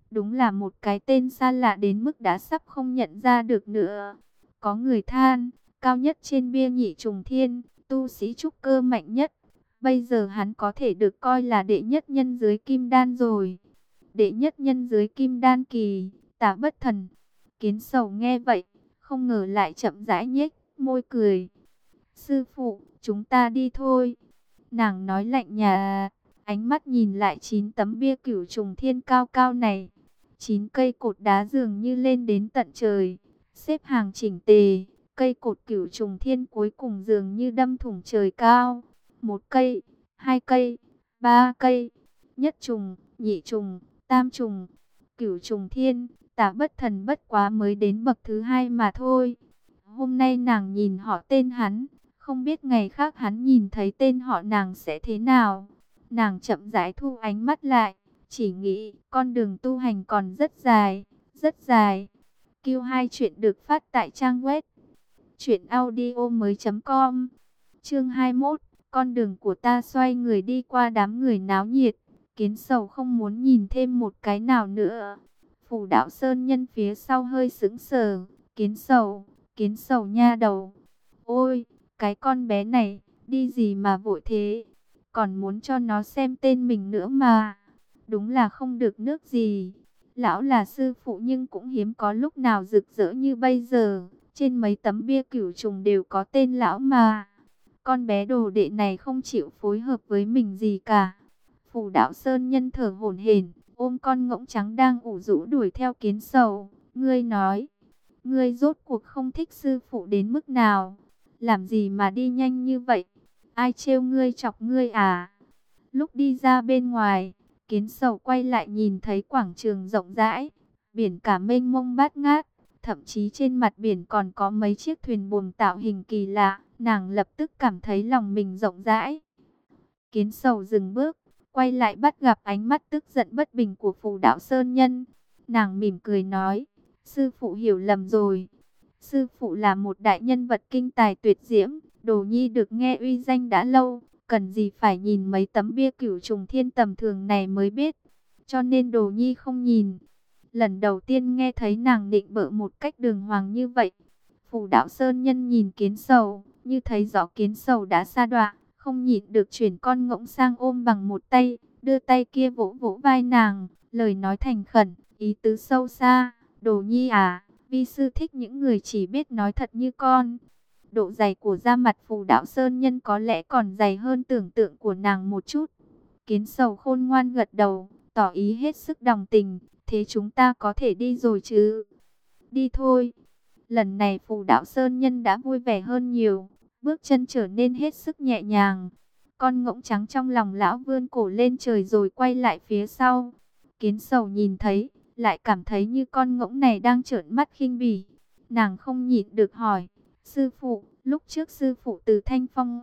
Đúng là một cái tên xa lạ đến mức đã sắp không nhận ra được nữa. Có người than, cao nhất trên bia Nhị Trùng Thiên, tu sĩ trúc cơ mạnh nhất. Bây giờ hắn có thể được coi là đệ nhất nhân dưới kim đan rồi. Đệ nhất nhân dưới kim đan kỳ, Tả Bất Thần. Kiến Sầu nghe vậy, không ngờ lại chậm rãi nhếch môi cười. Sư phụ, chúng ta đi thôi. Nàng nói lạnh nhà, ánh mắt nhìn lại 9 tấm bia Cửu Trùng Thiên cao cao này. 9 cây cột đá dường như lên đến tận trời, xếp hàng chỉnh tề. Cây cột Cửu Trùng Thiên cuối cùng dường như đâm thủng trời cao. Một cây, hai cây, ba cây, nhất trùng, nhị trùng, tam trùng, Cửu Trùng Thiên. Tả Bất Thần bất quá mới đến bậc thứ hai mà thôi. Hôm nay nàng nhìn họ tên hắn, không biết ngày khác hắn nhìn thấy tên họ nàng sẽ thế nào. Nàng chậm rãi thu ánh mắt lại, chỉ nghĩ con đường tu hành còn rất dài, rất dài. Q2 chuyện được phát tại trang web truyệnaudiomoi.com. Chương 21, con đường của ta. Xoay người đi qua đám người náo nhiệt, Kiến Sầu không muốn nhìn thêm một cái nào nữa. Phù Đạo Sơn Nhân phía sau hơi sững sờ. Kiến Sầu nha đầu. Ôi, cái con bé này, đi gì mà vội thế? Còn muốn cho nó xem tên mình nữa mà. Đúng là không được nước gì. Lão là sư phụ nhưng cũng hiếm có lúc nào rực rỡ như bây giờ. Trên mấy tấm bia Cửu Trùng đều có tên lão mà. Con bé đồ đệ này không chịu phối hợp với mình gì cả. Phù Đạo Sơn Nhân thở hổn hển, ôm con ngỗng trắng đang ủ rũ đuổi theo Kiến Sầu. Ngươi nói, ngươi rốt cuộc không thích sư phụ đến mức nào? Làm gì mà đi nhanh như vậy? Ai trêu ngươi chọc ngươi à? Lúc đi ra bên ngoài, Kiến Sầu quay lại nhìn thấy quảng trường rộng rãi, biển cả mênh mông bát ngát, thậm chí trên mặt biển còn có mấy chiếc thuyền buồm tạo hình kỳ lạ. Nàng lập tức cảm thấy lòng mình rộng rãi. Kiến Sầu dừng bước, quay lại bắt gặp ánh mắt tức giận bất bình của Phù Đạo Sơn Nhân. Nàng mỉm cười nói, sư phụ hiểu lầm rồi. Sư phụ là một đại nhân vật kinh tài tuyệt diễm, Đồ Nhi được nghe uy danh đã lâu, cần gì phải nhìn mấy tấm bia Cửu Trùng Thiên tầm thường này mới biết. Cho nên Đồ Nhi không nhìn. Lần đầu tiên nghe thấy nàng định bợ một cách đường hoàng như vậy. Phù Đạo Sơn Nhân nhìn Kiến Sầu, như thấy rõ Kiến Sầu đã sa đọa, không nhịn được chuyển con ngỗng sang ôm bằng một tay, đưa tay kia vỗ vỗ vai nàng, lời nói thành khẩn, ý tứ sâu xa. Đồ Nhi à, vi sư thích những người chỉ biết nói thật như con. Độ dày của da mặt Phù Đạo Sơn Nhân có lẽ còn dày hơn tưởng tượng của nàng một chút. Kiến Sầu khôn ngoan gật đầu, tỏ ý hết sức đồng tình. Thế chúng ta có thể đi rồi chứ? Đi thôi. Lần này Phù Đạo Sơn Nhân đã vui vẻ hơn nhiều, bước chân trở nên hết sức nhẹ nhàng. Con ngỗng trắng trong lòng lão vươn cổ lên trời rồi quay lại phía sau. Kiến Sầu nhìn thấy, lại cảm thấy như con ngỗng này đang trợn mắt khinh bỉ. Nàng không nhịn được hỏi, sư phụ, lúc trước sư phụ từ Thanh Phong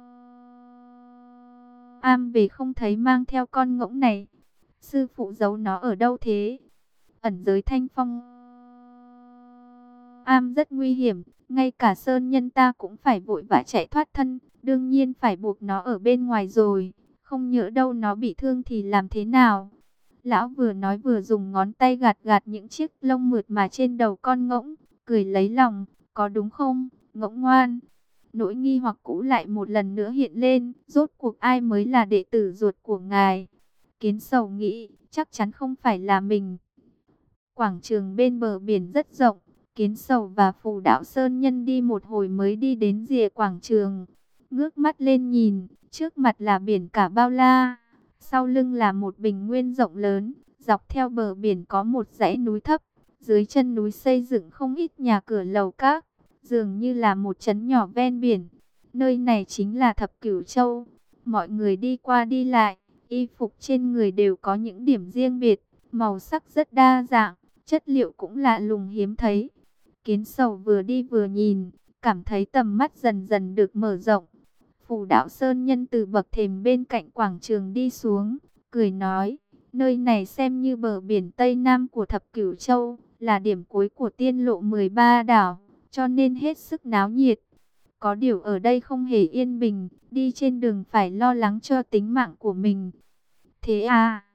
Am về không thấy mang theo con ngỗng này. Sư phụ giấu nó ở đâu thế? Ẩn giới Thanh Phong Am rất nguy hiểm, ngay cả Sơn Nhân ta cũng phải vội vã chạy thoát thân, đương nhiên phải buộc nó ở bên ngoài rồi, không nhỡ đâu nó bị thương thì làm thế nào? Lão vừa nói vừa dùng ngón tay gạt gạt những chiếc lông mượt mà trên đầu con ngỗng, cười lấy lòng, có đúng không, ngỗng ngoan? Nỗi nghi hoặc cũ lại một lần nữa hiện lên, rốt cuộc ai mới là đệ tử ruột của ngài? Kiến Sầu nghĩ, chắc chắn không phải là mình. Quảng trường bên bờ biển rất rộng, Kiến Sầu và Phù Đạo Sơn Nhân đi một hồi mới đi đến rìa quảng trường. Ngước mắt lên nhìn, trước mặt là biển cả bao la, sau lưng là một bình nguyên rộng lớn, dọc theo bờ biển có một dãy núi thấp, dưới chân núi xây dựng không ít nhà cửa lầu các, dường như là một trấn nhỏ ven biển. Nơi này chính là Thập Cửu Châu. Mọi người đi qua đi lại, y phục trên người đều có những điểm riêng biệt, màu sắc rất đa dạng, chất liệu cũng lạ lùng hiếm thấy. Kiến Sầu vừa đi vừa nhìn, cảm thấy tầm mắt dần dần được mở rộng. Phù Đạo Sơn Nhân từ bậc thềm bên cạnh quảng trường đi xuống, cười nói, nơi này xem như bờ biển Tây Nam của Thập Cửu Châu, là điểm cuối của tiên lộ 13 đảo, cho nên hết sức náo nhiệt. Có điều ở đây không hề yên bình, đi trên đường phải lo lắng cho tính mạng của mình. Thế à?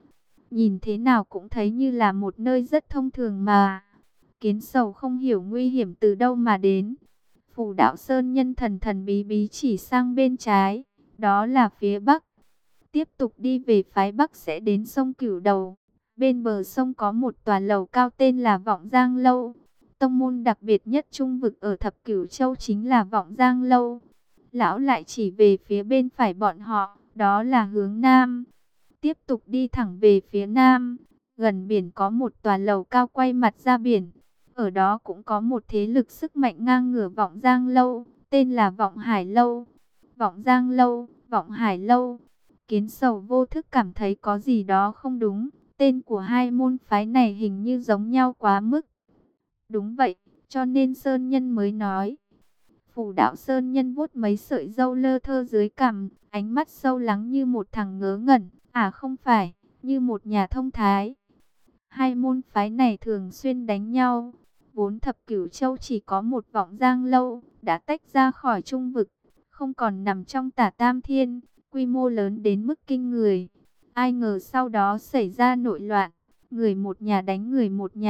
nhìn thế nào cũng thấy như là một nơi rất thông thường mà. Kiến Sầu không hiểu nguy hiểm từ đâu mà đến. Phù Đạo Sơn Nhân thần thần bí bí chỉ sang bên trái, đó là phía bắc. Tiếp tục đi về phái bắc sẽ đến sông Cửu Đầu. Bên bờ sông có một tòa lầu cao tên là Vọng Giang Lâu. Tông môn đặc biệt nhất trung vực ở Thập Cửu Châu chính là Vọng Giang Lâu. Lão lại chỉ về phía bên phải bọn họ, đó là hướng nam. Tiếp tục đi thẳng về phía nam, gần biển có một tòa lầu cao quay mặt ra biển. Ở đó cũng có một thế lực sức mạnh ngang ngửa Vọng Giang Lâu, tên là Vọng Hải Lâu. Vọng Giang Lâu, Vọng Hải Lâu. Kiến Sầu vô thức cảm thấy có gì đó không đúng. Tên của hai môn phái này hình như giống nhau quá mức. Đúng vậy, cho nên Sơn Nhân mới nói. Phù Đạo Sơn Nhân vuốt mấy sợi râu lơ thơ dưới cằm, ánh mắt sâu lắng như một thằng ngớ ngẩn. À không phải, như một nhà thông thái. Hai môn phái này thường xuyên đánh nhau. Vốn Thập Cửu Châu chỉ có một Vọng Giang Lâu, đã tách ra khỏi trung vực, không còn nằm trong Tả Tam Thiên, quy mô lớn đến mức kinh người. Ai ngờ sau đó xảy ra nội loạn, người một nhà đánh người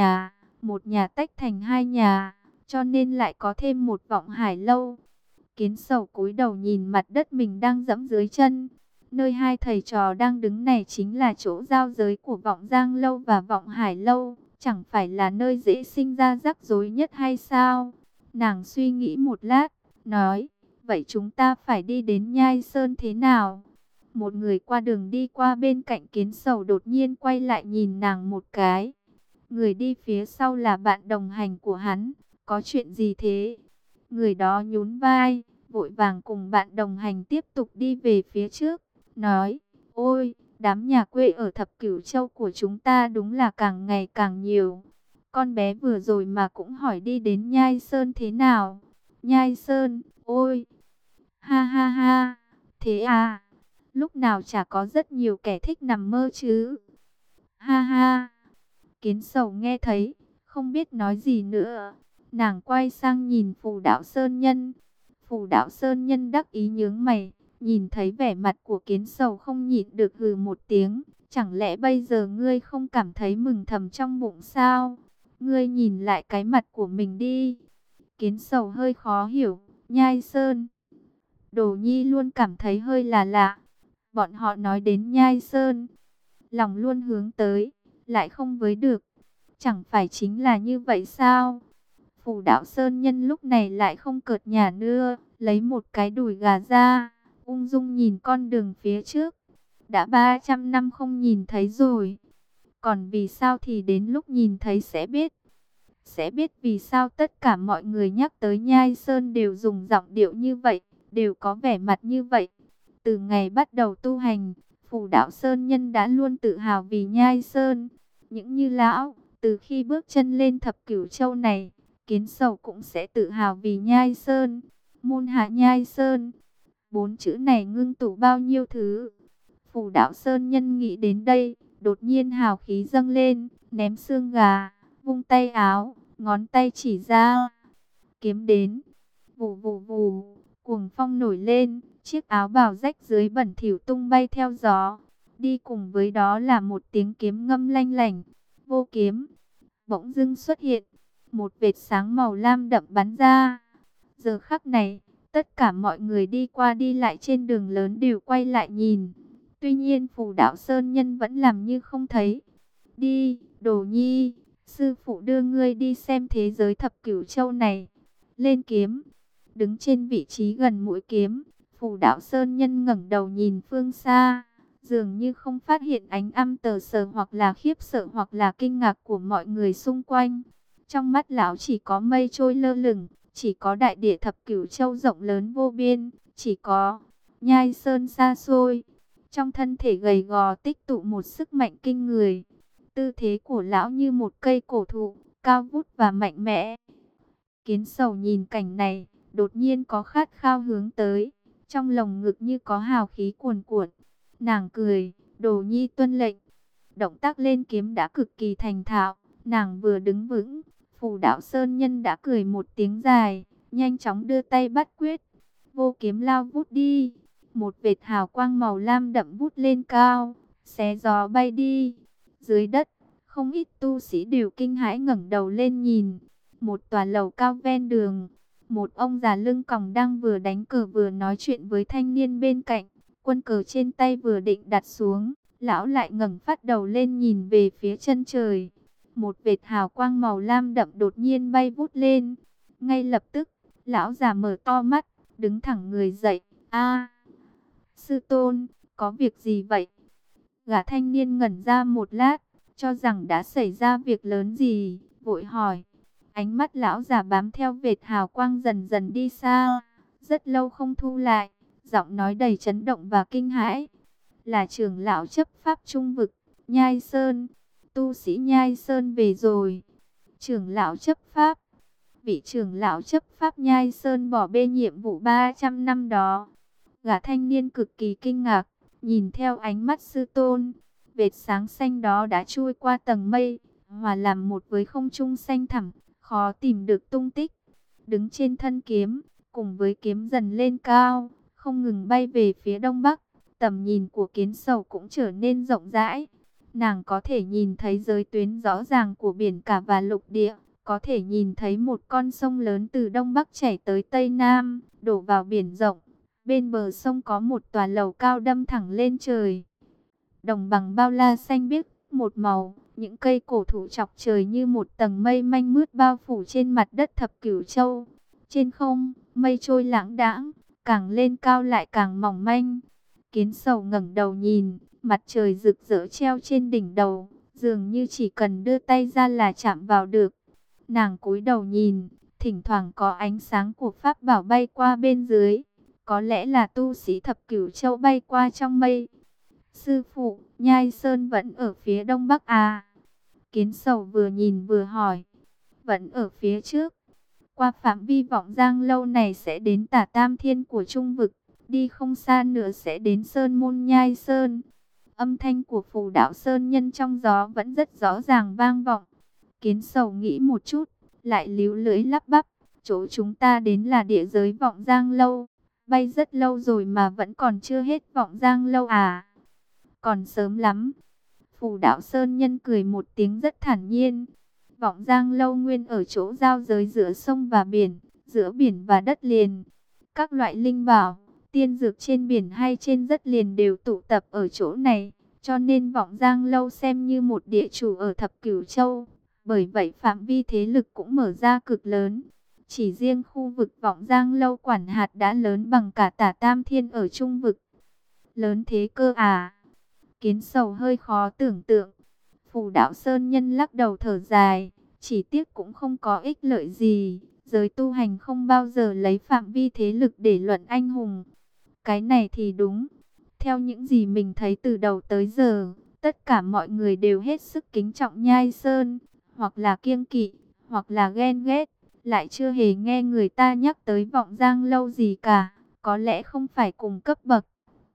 một nhà tách thành hai nhà, cho nên lại có thêm một Vọng Hải Lâu. Kiến Sầu cúi đầu nhìn mặt đất mình đang dẫm dưới chân. Nơi hai thầy trò đang đứng này chính là chỗ giao giới của Vọng Giang Lâu và Vọng Hải Lâu. Chẳng phải là nơi dễ sinh ra rắc rối nhất hay sao? Nàng suy nghĩ một lát, nói, vậy chúng ta phải đi đến Nhai Sơn thế nào? Một người qua đường đi qua bên cạnh Kiến Sầu đột nhiên quay lại nhìn nàng một cái. Người đi phía sau là bạn đồng hành của hắn. Có chuyện gì thế? Người đó nhún vai, vội vàng cùng bạn đồng hành tiếp tục đi về phía trước. Nói, ôi, đám nhà quê ở Thập Cửu Châu của chúng ta đúng là càng ngày càng nhiều. Con bé vừa rồi mà cũng hỏi đi đến Nhai Sơn thế nào? Nhai Sơn, ôi, ha ha ha, thế à, lúc nào chả có rất nhiều kẻ thích nằm mơ chứ. Ha ha, Kiến Sầu nghe thấy, không biết nói gì nữa. Nàng quay sang nhìn Phù Đạo Sơn Nhân. Phù Đạo Sơn Nhân đắc ý nhướng mày, nhìn thấy vẻ mặt của Kiến Sầu không nhịn được hừ một tiếng. Chẳng lẽ bây giờ ngươi không cảm thấy mừng thầm trong bụng sao? Ngươi nhìn lại cái mặt của mình đi. Kiến Sầu hơi khó hiểu. Nhai Sơn, Đồ Nhi luôn cảm thấy hơi là lạ. Bọn họ nói đến Nhai Sơn, lòng luôn hướng tới, lại không với được. Chẳng phải chính là như vậy sao? Phù Đạo Sơn Nhân lúc này lại không cợt nhả nữa, lấy một cái đùi gà ra, ung dung nhìn con đường phía trước. Đã 300 năm không nhìn thấy rồi. Còn vì sao thì đến lúc nhìn thấy sẽ biết. Sẽ biết vì sao tất cả mọi người nhắc tới Nhai Sơn đều dùng giọng điệu như vậy, đều có vẻ mặt như vậy. Từ ngày bắt đầu tu hành, Phù Đạo Sơn Nhân đã luôn tự hào vì Nhai Sơn. Những như lão, từ khi bước chân lên Thập Cửu Châu này, Kiến Sầu cũng sẽ tự hào vì Nhai Sơn. Môn hạ Nhai Sơn, 4 chữ này ngưng tụ bao nhiêu thứ. Phù Đạo Sơn Nhân nghĩ đến đây, đột nhiên hào khí dâng lên, ném xương gà, vung tay áo, ngón tay chỉ ra. Kiếm đến, vù vù vù, cuồng phong nổi lên, chiếc áo bào rách dưới bẩn thỉu tung bay theo gió. Đi cùng với đó là một tiếng kiếm ngâm lanh lảnh. Vô kiếm bỗng dưng xuất hiện, một vệt sáng màu lam đậm bắn ra. Giờ khắc này, tất cả mọi người đi qua đi lại trên đường lớn đều quay lại nhìn. Tuy nhiên Phù Đạo Sơn Nhân vẫn làm như không thấy. Đi, Đồ Nhi, sư phụ đưa ngươi đi xem thế giới Thập Cửu Châu này. Lên kiếm, đứng trên vị trí gần mũi kiếm, Phù Đạo Sơn Nhân ngẩng đầu nhìn phương xa, dường như không phát hiện ánh âm tờ sờ hoặc là khiếp sợ hoặc là kinh ngạc của mọi người xung quanh. Trong mắt lão chỉ có mây trôi lơ lửng, chỉ có đại địa Thập Cửu Châu rộng lớn vô biên, chỉ có Nhai Sơn xa xôi. Trong thân thể gầy gò tích tụ một sức mạnh kinh người. Tư thế của lão như một cây cổ thụ, cao vút và mạnh mẽ. Kiến Sầu nhìn cảnh này, đột nhiên có khát khao hướng tới. Trong lồng ngực như có hào khí cuồn cuộn. Nàng cười, Đồ Nhi tuân lệnh. Động tác lên kiếm đã cực kỳ thành thạo. Nàng vừa đứng vững, Phù Đạo Sơn Nhân đã cười một tiếng dài, nhanh chóng đưa tay bắt quyết. Vô kiếm lao vút đi. Một vệt hào quang màu lam đậm vút lên cao, xé gió bay đi. Dưới đất, không ít tu sĩ đều kinh hãi ngẩng đầu lên nhìn. Một tòa lầu cao ven đường, một ông già lưng còng đang vừa đánh cờ vừa nói chuyện với thanh niên bên cạnh. Quân cờ trên tay vừa định đặt xuống, lão lại ngẩng phát đầu lên nhìn về phía chân trời. Một vệt hào quang màu lam đậm đột nhiên bay vút lên. Ngay lập tức, lão già mở to mắt, đứng thẳng người dậy. A, sư tôn, có việc gì vậy? Gã thanh niên ngẩn ra một lát, cho rằng đã xảy ra việc lớn gì, vội hỏi. Ánh mắt lão già bám theo vệt hào quang dần dần đi xa, rất lâu không thu lại, giọng nói đầy chấn động và kinh hãi. Là trưởng lão chấp pháp trung vực, Nhai Sơn, tu sĩ Nhai Sơn về rồi. Trưởng lão chấp pháp, vị trưởng lão chấp pháp Nhai Sơn bỏ bê nhiệm vụ 300 năm đó. Gã thanh niên cực kỳ kinh ngạc, nhìn theo ánh mắt sư tôn. Vệt sáng xanh đó đã chui qua tầng mây, hòa làm một với không trung xanh thẳm, khó tìm được tung tích. Đứng trên thân kiếm, cùng với kiếm dần lên cao, không ngừng bay về phía đông bắc. Tầm nhìn của Kiến Sầu cũng trở nên rộng rãi. Nàng có thể nhìn thấy giới tuyến rõ ràng của biển cả và lục địa, có thể nhìn thấy một con sông lớn từ đông bắc chảy tới tây nam, đổ vào biển rộng. Bên bờ sông có một tòa lầu cao đâm thẳng lên trời. Đồng bằng bao la xanh biếc, một màu, những cây cổ thụ chọc trời như một tầng mây manh mướt bao phủ trên mặt đất thập cửu châu. Trên không, mây trôi lãng đãng, càng lên cao lại càng mỏng manh. Kiến Sầu ngẩng đầu nhìn, mặt trời rực rỡ treo trên đỉnh đầu, dường như chỉ cần đưa tay ra là chạm vào được. Nàng cúi đầu nhìn, thỉnh thoảng có ánh sáng của pháp bảo bay qua bên dưới. Có lẽ là tu sĩ thập cửu châu bay qua trong mây. Sư phụ, Nhai Sơn vẫn ở phía đông bắc à? Kiến Sầu vừa nhìn vừa hỏi. Vẫn ở phía trước. Qua phạm vi vọng giang lâu này sẽ đến tả tam thiên của trung vực. Đi không xa nữa sẽ đến Sơn Môn Nhai Sơn. Âm thanh của phù đạo Sơn Nhân trong gió vẫn rất rõ ràng vang vọng. Kiến Sầu nghĩ một chút, lại líu lưỡi lắp bắp. Chỗ chúng ta đến là địa giới vọng giang lâu. Bay rất lâu rồi mà vẫn còn chưa hết vọng giang lâu à? Còn sớm lắm. Phù đạo Sơn Nhân cười một tiếng rất thản nhiên. Vọng giang lâu nguyên ở chỗ giao giới giữa sông và biển, giữa biển và đất liền. Các loại linh bảo, tiên dược trên biển hay trên đất liền đều tụ tập ở chỗ này. Cho nên vọng giang lâu xem như một địa chủ ở thập cửu châu. Bởi vậy phạm vi thế lực cũng mở ra cực lớn. Chỉ riêng khu vực vọng giang lâu quản hạt đã lớn bằng cả tả tam thiên ở trung vực. Lớn thế cơ à? Kiến Sầu hơi khó tưởng tượng. Phù đạo Sơn Nhân lắc đầu thở dài. Chỉ tiếc cũng không có ích lợi gì. Giới tu hành không bao giờ lấy phạm vi thế lực để luận anh hùng. Cái này thì đúng. Theo những gì mình thấy từ đầu tới giờ, tất cả mọi người đều hết sức kính trọng Nhai Sơn. Hoặc là kiêng kỵ, hoặc là ghen ghét. Lại chưa hề nghe người ta nhắc tới vọng giang lâu gì cả. Có lẽ không phải cùng cấp bậc.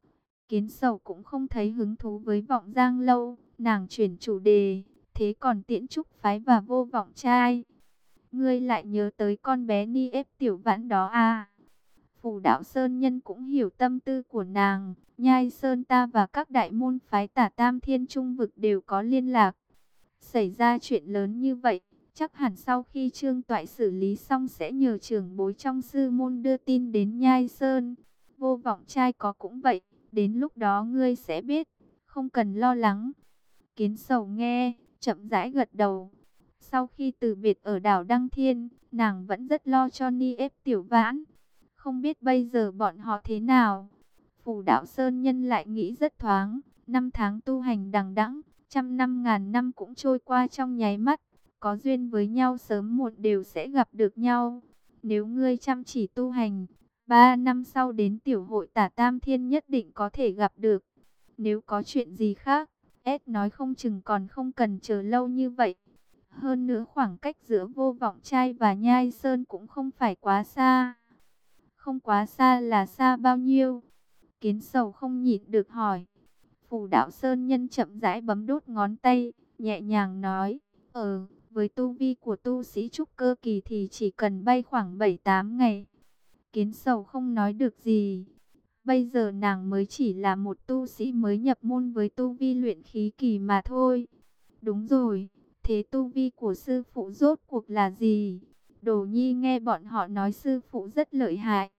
Kiến Sầu cũng không thấy hứng thú với vọng giang lâu. Nàng chuyển chủ đề. Thế còn Tiễn Trúc phái và Vô Vọng trai, ngươi lại nhớ tới con bé Ni ép Tiểu Vãn đó à? Phù đạo Sơn Nhân cũng hiểu tâm tư của nàng. Nhai Sơn ta và các đại môn phái tả tam thiên trung vực đều có liên lạc. Xảy ra chuyện lớn như vậy, chắc hẳn sau khi Trương Toại xử lý xong sẽ nhờ trưởng bối trong sư môn đưa tin đến Nhai Sơn. Vô Vọng trai có cũng vậy, đến lúc đó ngươi sẽ biết, không cần lo lắng. Kiến Sầu nghe, chậm rãi gật đầu. Sau khi từ biệt ở đảo Đăng Thiên, nàng vẫn rất lo cho Ni ép Tiểu Vãn. Không biết bây giờ bọn họ thế nào. Phù đạo Sơn Nhân lại nghĩ rất thoáng. 5 tháng tu hành đằng đẵng, trăm năm ngàn năm cũng trôi qua trong nháy mắt. Có duyên với nhau sớm muộn đều sẽ gặp được nhau. Nếu ngươi chăm chỉ tu hành, 3 năm sau đến tiểu hội tả tam thiên nhất định có thể gặp được. Nếu có chuyện gì khác, nói không chừng còn không cần chờ lâu như vậy. Hơn nữa khoảng cách giữa Vô Vọng trai và Nhai Sơn cũng không phải quá xa. Không quá xa là xa bao nhiêu? Kiến Sầu không nhịn được hỏi. Phù đạo Sơn Nhân chậm rãi bấm đốt ngón tay, nhẹ nhàng nói. Với tu vi của tu sĩ trúc cơ kỳ thì chỉ cần bay khoảng 7-8 ngày. Kiến Sầu không nói được gì. Bây giờ nàng mới chỉ là một tu sĩ mới nhập môn với tu vi luyện khí kỳ mà thôi. Đúng rồi, thế tu vi của sư phụ rốt cuộc là gì? Đồ Nhi nghe bọn họ nói sư phụ rất lợi hại.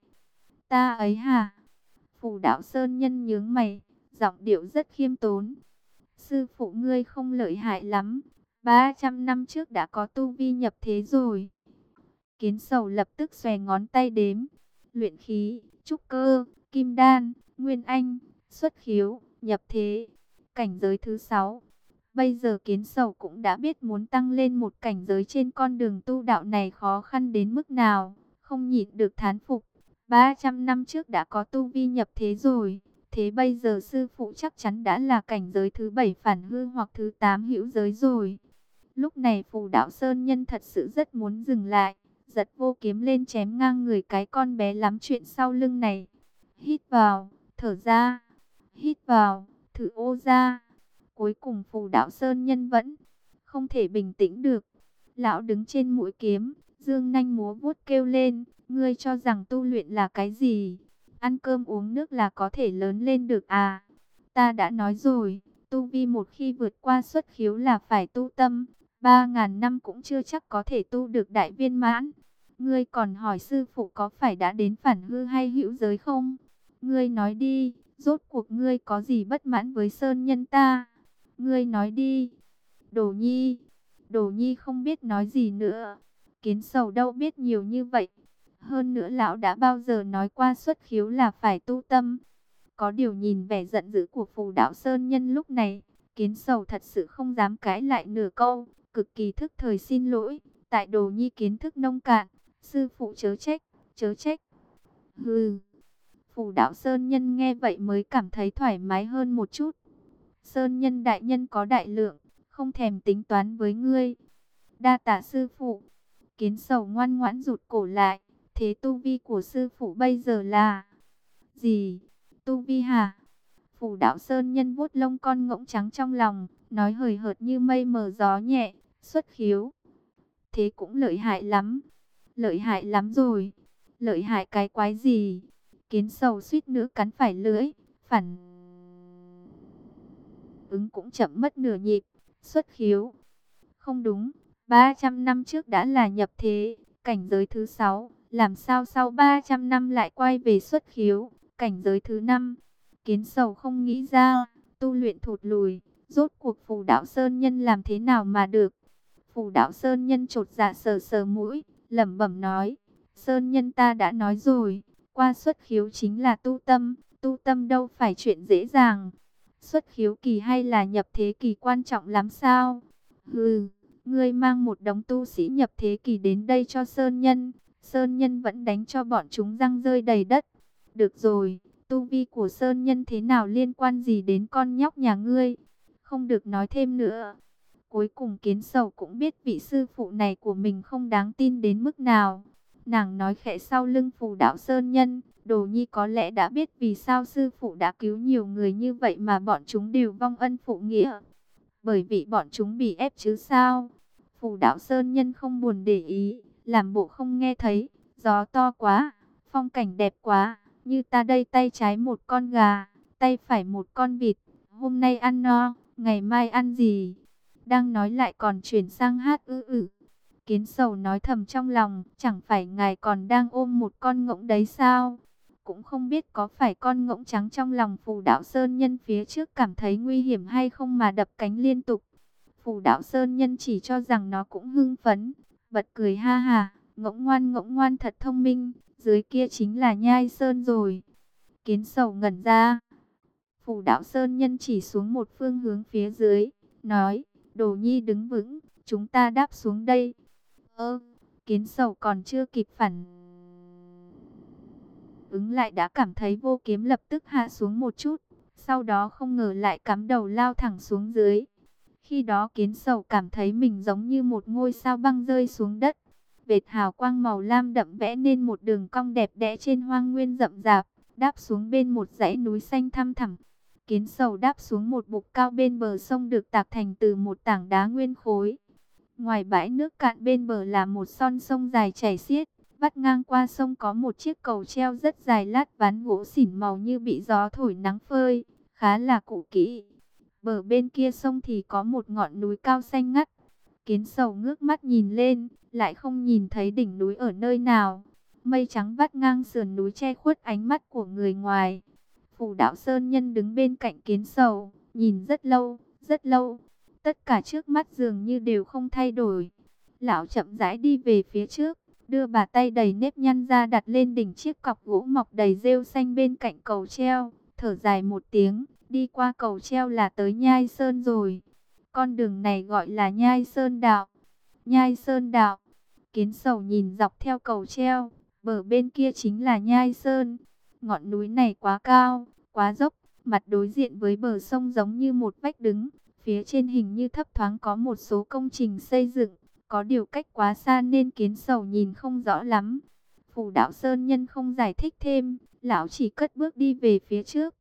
Ta ấy hả? Phù Đạo Sơn Nhân nhướng mày, giọng điệu rất khiêm tốn. Sư phụ ngươi không lợi hại lắm, 300 năm trước đã có tu vi nhập thế rồi. Kiến Sầu lập tức xòe ngón tay đếm. Luyện khí, trúc cơ, kim đan, nguyên anh, xuất khiếu, nhập thế, cảnh giới thứ 6. Bây giờ Kiến Sầu cũng đã biết muốn tăng lên một cảnh giới trên con đường tu đạo này khó khăn đến mức nào, không nhịn được thán phục. 300 năm trước đã có tu vi nhập thế rồi, thế bây giờ sư phụ chắc chắn đã là cảnh giới thứ 7 phản hư hoặc thứ 8 hữu giới rồi. Lúc này Phù Đạo Sơn Nhân thật sự rất muốn dừng lại, giật vô kiếm lên chém ngang người cái con bé lắm chuyện sau lưng này. Hít vào, thở ra, hít vào, thử ô ra. Cuối cùng Phù Đạo Sơn Nhân vẫn không thể bình tĩnh được. Lão đứng trên mũi kiếm, dương nanh múa vuốt kêu lên, ngươi cho rằng tu luyện là cái gì? Ăn cơm uống nước là có thể lớn lên được à? Ta đã nói rồi, tu vi một khi vượt qua xuất khiếu là phải tu tâm, 3.000 năm cũng chưa chắc có thể tu được đại viên mãn. Ngươi còn hỏi sư phụ có phải đã đến phản hư hay hữu giới không? Ngươi nói đi, rốt cuộc ngươi có gì bất mãn với Sơn Nhân ta? Ngươi nói đi. Đồ Nhi, Đồ Nhi không biết nói gì nữa. Kiến Sầu đâu biết nhiều như vậy. Hơn nữa lão đã bao giờ nói qua xuất khiếu là phải tu tâm. Có điều nhìn vẻ giận dữ của Phù Đạo Sơn Nhân lúc này, Kiến Sầu thật sự không dám cãi lại nửa câu, cực kỳ thức thời xin lỗi. Tại Đồ Nhi kiến thức nông cạn, sư phụ chớ trách, chớ trách. Hừ. Phù Đạo Sơn Nhân nghe vậy mới cảm thấy thoải mái hơn một chút. Sơn Nhân đại nhân có đại lượng, không thèm tính toán với ngươi. Đa tạ sư phụ. Kiến Sầu ngoan ngoãn rụt cổ lại. Thế tu vi của sư phụ bây giờ là gì? Tu vi hả? Phù Đạo Sơn Nhân vuốt lông con ngỗng trắng trong lòng, nói hời hợt như mây mờ gió nhẹ, xuất khiếu. Thế cũng lợi hại lắm. Lợi hại lắm rồi. Lợi hại cái quái gì? Kiến Sầu suýt nữa cắn phải lưỡi, phản ứng cũng chậm mất nửa nhịp. Xuất khiếu. Không đúng, 300 năm trước đã là nhập thế, cảnh giới thứ 6, làm sao sau 300 năm lại quay về xuất khiếu, cảnh giới thứ 5. Kiến Sầu không nghĩ ra, tu luyện thụt lùi, rốt cuộc Phù Đạo Sơn Nhân làm thế nào mà được. Phù Đạo Sơn Nhân chột dạ sờ sờ mũi, lẩm bẩm nói, Sơn Nhân ta đã nói rồi, qua xuất khiếu chính là tu tâm đâu phải chuyện dễ dàng. Xuất khiếu kỳ hay là nhập thế kỳ quan trọng lắm sao? Hừ, ngươi mang một đống tu sĩ nhập thế kỳ đến đây cho Sơn Nhân, Sơn Nhân vẫn đánh cho bọn chúng răng rơi đầy đất. Được rồi, tu vi của Sơn Nhân thế nào liên quan gì đến con nhóc nhà ngươi? Không được nói thêm nữa. Cuối cùng Kiến Sầu cũng biết vị sư phụ này của mình không đáng tin đến mức nào. Nàng nói khẽ sau lưng Phù Đạo Sơn Nhân, Đồ Nhi có lẽ đã biết vì sao sư phụ đã cứu nhiều người như vậy mà bọn chúng đều vong ân phụ nghĩa. Bởi vì bọn chúng bị ép chứ sao? Phù Đạo Sơn Nhân không buồn để ý, làm bộ không nghe thấy. Gió to quá, phong cảnh đẹp quá, như ta đây tay trái một con gà, tay phải một con vịt. Hôm nay ăn no, ngày mai ăn gì? Đang nói lại còn chuyển sang hát ư. Kiến Sầu nói thầm trong lòng, chẳng phải ngài còn đang ôm một con ngỗng đấy sao? Cũng không biết có phải con ngỗng trắng trong lòng Phù Đạo Sơn Nhân phía trước cảm thấy nguy hiểm hay không mà đập cánh liên tục. Phù Đạo Sơn Nhân chỉ cho rằng nó cũng hưng phấn, bật cười ha ha, ngỗng ngoan thật thông minh, dưới kia chính là Nhai Sơn rồi. Kiến Sầu ngẩn ra. Phù Đạo Sơn Nhân chỉ xuống một phương hướng phía dưới, nói, Đồ Nhi đứng vững, chúng ta đáp xuống đây. Kiến Sầu còn chưa kịp phản ứng lại đã cảm thấy vô kiếm lập tức hạ xuống một chút, sau đó không ngờ lại cắm đầu lao thẳng xuống dưới. Khi đó Kiến Sầu cảm thấy mình giống như một ngôi sao băng rơi xuống đất. Vệt hào quang màu lam đậm vẽ nên một đường cong đẹp đẽ trên hoang nguyên rậm rạp, đáp xuống bên một dãy núi xanh thăm thẳm. Kiến Sầu đáp xuống một bục cao bên bờ sông được tạc thành từ một tảng đá nguyên khối. Ngoài bãi nước cạn bên bờ là một son sông dài chảy xiết, vắt ngang qua sông có một chiếc cầu treo rất dài lát ván gỗ xỉn màu như bị gió thổi nắng phơi, khá là cũ kỹ. Bờ bên kia sông thì có một ngọn núi cao xanh ngắt. Kiến Sầu ngước mắt nhìn lên, lại không nhìn thấy đỉnh núi ở nơi nào. Mây trắng vắt ngang sườn núi che khuất ánh mắt của người ngoài. Phù Đạo Sơn Nhân đứng bên cạnh Kiến Sầu, nhìn rất lâu, rất lâu. Tất cả trước mắt dường như đều không thay đổi. Lão chậm rãi đi về phía trước, đưa bà tay đầy nếp nhăn ra đặt lên đỉnh chiếc cọc gỗ mọc đầy rêu xanh bên cạnh cầu treo, thở dài một tiếng, đi qua cầu treo là tới Nhai Sơn rồi. Con đường này gọi là Nhai Sơn Đạo. Nhai Sơn Đạo. Kiến Sầu nhìn dọc theo cầu treo, bờ bên kia chính là Nhai Sơn. Ngọn núi này quá cao, quá dốc, mặt đối diện với bờ sông giống như một vách đứng. Phía trên hình như thấp thoáng có một số công trình xây dựng, có điều cách quá xa nên Kiến Sầu nhìn không rõ lắm. Phù Đạo Sơn Nhân không giải thích thêm, lão chỉ cất bước đi về phía trước.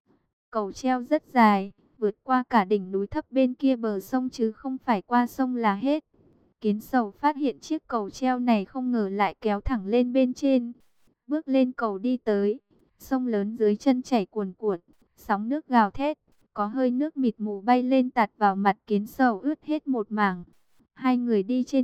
Cầu treo rất dài, vượt qua cả đỉnh núi thấp bên kia bờ sông chứ không phải qua sông là hết. Kiến Sầu phát hiện chiếc cầu treo này không ngờ lại kéo thẳng lên bên trên. Bước lên cầu đi tới, sông lớn dưới chân chảy cuồn cuộn, sóng nước gào thét, có hơi nước mịt mù bay lên tạt vào mặt Kiến Sầu ướt hết một mảng. Hai người đi trên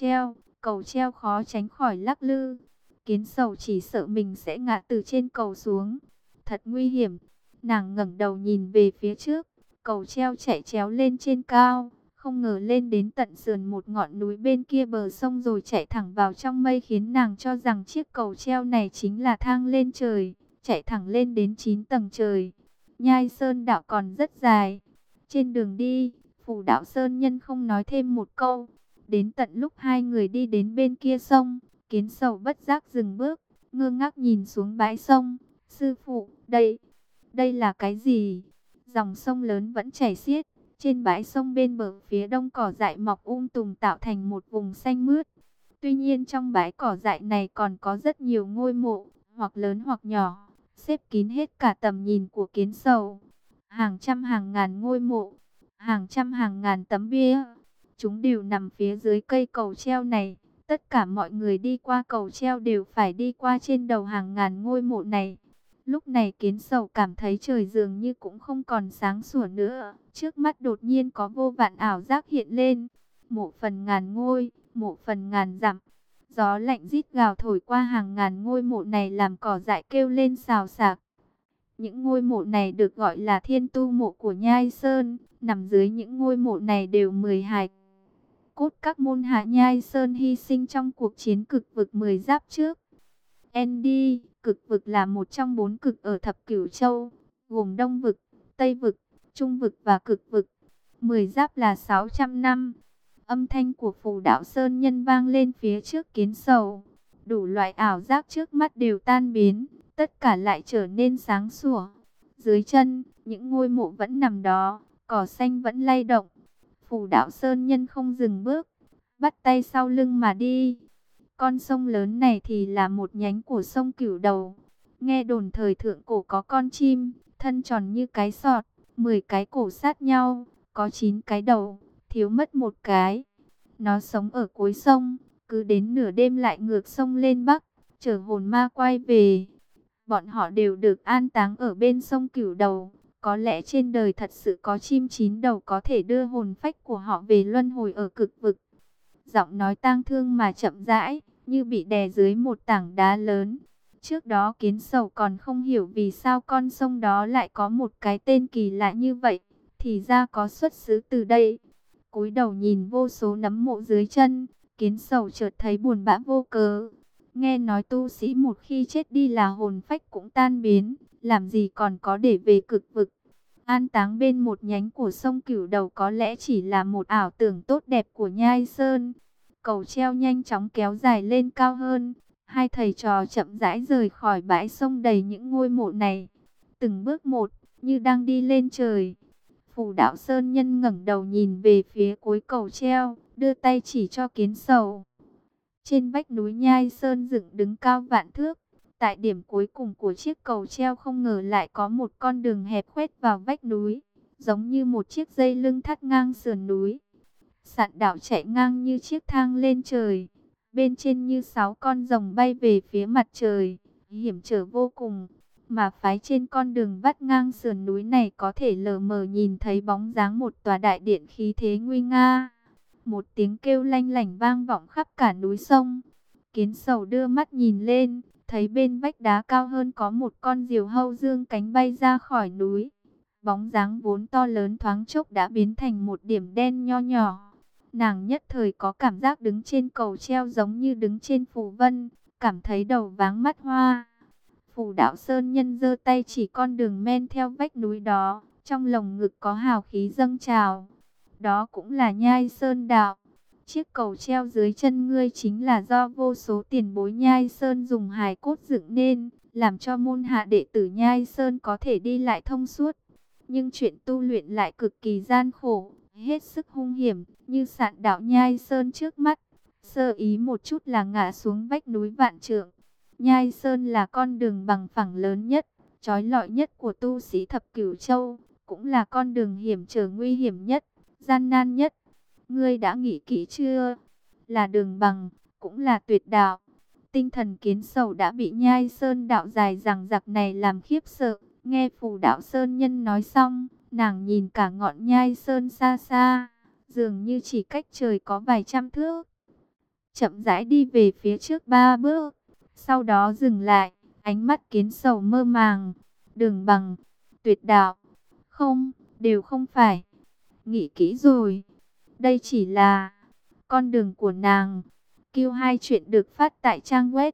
cầu treo khó tránh khỏi lắc lư. Kiến Sầu chỉ sợ mình sẽ ngã từ trên cầu xuống, thật nguy hiểm. Nàng ngẩng đầu nhìn về phía trước, cầu treo chạy chéo lên trên cao, không ngờ lên đến tận sườn một ngọn núi bên kia bờ sông rồi chạy thẳng vào trong mây, khiến nàng cho rằng chiếc cầu treo này chính là thang lên trời, chạy thẳng lên đến 9 tầng trời. Nhai Sơn Đạo còn rất dài. Trên đường đi, Phù Đạo Sơn Nhân không nói thêm một câu. Đến tận lúc hai người đi đến bên kia sông, Kiến Sầu bất giác dừng bước, ngơ ngác nhìn xuống bãi sông. Sư phụ, đây là cái gì? Dòng sông lớn vẫn chảy xiết. Trên bãi sông bên bờ phía đông cỏ dại mọc tùm tạo thành một vùng xanh mướt. Tuy nhiên trong bãi cỏ dại này còn có rất nhiều ngôi mộ, hoặc lớn hoặc nhỏ, xếp kín hết cả tầm nhìn của Kiến Sầu. Hàng trăm hàng ngàn ngôi mộ, hàng trăm hàng ngàn tấm bia, chúng đều nằm phía dưới cây cầu treo này. Tất cả mọi người đi qua cầu treo đều phải đi qua trên đầu hàng ngàn ngôi mộ này. Lúc này Kiến Sầu cảm thấy trời dường như cũng không còn sáng sủa nữa. Trước mắt đột nhiên có vô vàn ảo giác hiện lên. Mộ phần ngàn ngôi, mộ phần ngàn dặm. Gió lạnh rít gào thổi qua hàng ngàn ngôi mộ này làm cỏ dại kêu lên xào xạc. Những ngôi mộ này được gọi là thiên tu mộ của Nhai Sơn. Nằm dưới những ngôi mộ này đều 10 hài cốt các môn hạ Nhai Sơn hy sinh trong cuộc chiến cực vực 10 giáp trước. Andy, cực vực là một trong 4 cực ở Thập Cửu Châu, gồm Đông vực, Tây vực, Trung vực và cực vực. 10 giáp là 600 năm. Âm thanh của Phù Đạo Sơn Nhân vang lên phía trước Kiến Sầu. Đủ loại ảo giác trước mắt đều tan biến, tất cả lại trở nên sáng sủa. Dưới chân, những ngôi mộ vẫn nằm đó, cỏ xanh vẫn lay động. Phù Đạo Sơn Nhân không dừng bước, bắt tay sau lưng mà đi. Con sông lớn này thì là một nhánh của sông Cửu Đầu. Nghe đồn thời thượng cổ có con chim, thân tròn như cái sọt, 10 cái cổ sát nhau, có 9 cái đầu, thiếu mất một cái. Nó sống ở cuối sông, cứ đến nửa đêm lại ngược sông lên Bắc, chở hồn ma quay về. Bọn họ đều được an táng ở bên sông Cửu Đầu. Có lẽ trên đời thật sự có chim 9 đầu có thể đưa hồn phách của họ về luân hồi ở cực vực. Giọng nói tang thương mà chậm rãi, như bị đè dưới một tảng đá lớn. Trước đó Kiến Sầu còn không hiểu vì sao con sông đó lại có một cái tên kỳ lạ như vậy, thì ra có xuất xứ từ đây. Cúi đầu nhìn vô số nấm mộ dưới chân, Kiến Sầu chợt thấy buồn bã vô cớ. Nghe nói tu sĩ một khi chết đi là hồn phách cũng tan biến, làm gì còn có để về cực vực. An táng bên một nhánh của sông Cửu Đầu có lẽ chỉ là một ảo tưởng tốt đẹp của Nhai Sơn. Cầu treo nhanh chóng kéo dài lên cao hơn. Hai thầy trò chậm rãi rời khỏi bãi sông đầy những ngôi mộ này. Từng bước một, như đang đi lên trời. Phù Đạo Sơn Nhân ngẩng đầu nhìn về phía cuối cầu treo, đưa tay chỉ cho Kiến Sầu. Trên vách núi Nhai Sơn dựng đứng cao vạn thước. Tại điểm cuối cùng của chiếc cầu treo không ngờ lại có một con đường hẹp khoét vào vách núi, giống như một chiếc dây lưng thắt ngang sườn núi. Sạn đạo chạy ngang như chiếc thang lên trời. Bên trên như 6 con rồng bay về phía mặt trời, hiểm trở vô cùng. Mà phái trên con đường vắt ngang sườn núi này có thể lờ mờ nhìn thấy bóng dáng một tòa đại điện khí thế nguy nga. Một tiếng kêu lanh lảnh vang vọng khắp cả núi sông. Kiến Sầu đưa mắt nhìn lên, thấy bên vách đá cao hơn có một con diều hâu dương cánh bay ra khỏi núi. Bóng dáng vốn to lớn thoáng chốc đã biến thành một điểm đen nho nhỏ. Nàng nhất thời có cảm giác đứng trên cầu treo giống như đứng trên phù vân, cảm thấy đầu váng mắt hoa. Phù Đạo Sơn Nhân giơ tay chỉ con đường men theo vách núi đó, trong lồng ngực có hào khí dâng trào. Đó cũng là Nhai Sơn Đạo. Chiếc cầu treo dưới chân ngươi chính là do vô số tiền bối Nhai Sơn dùng hài cốt dựng nên, làm cho môn hạ đệ tử Nhai Sơn có thể đi lại thông suốt. Nhưng chuyện tu luyện lại cực kỳ gian khổ, hết sức hung hiểm, như sạn đạo Nhai Sơn trước mắt. Sơ ý một chút là ngã xuống vách núi vạn trượng. Nhai Sơn là con đường bằng phẳng lớn nhất, chói lọi nhất của tu sĩ thập cửu châu, cũng là con đường hiểm trở nguy hiểm nhất, gian nan nhất. Ngươi đã nghĩ kỹ chưa? Là đường bằng, cũng là tuyệt đạo. Tinh thần Kiến Sầu đã bị Nhai Sơn đạo dài dằng dặc này làm khiếp sợ. Nghe Phù Đạo Sơn Nhân nói xong, nàng nhìn cả ngọn Nhai Sơn xa xa, dường như chỉ cách trời có vài trăm thước. Chậm rãi đi về phía trước 3 bước, sau đó dừng lại, ánh mắt Kiến Sầu mơ màng. Đường bằng, tuyệt đạo, không, đều không phải. Nghĩ kỹ rồi, đây chỉ là con đường của nàng. Q2 chuyện được phát tại trang web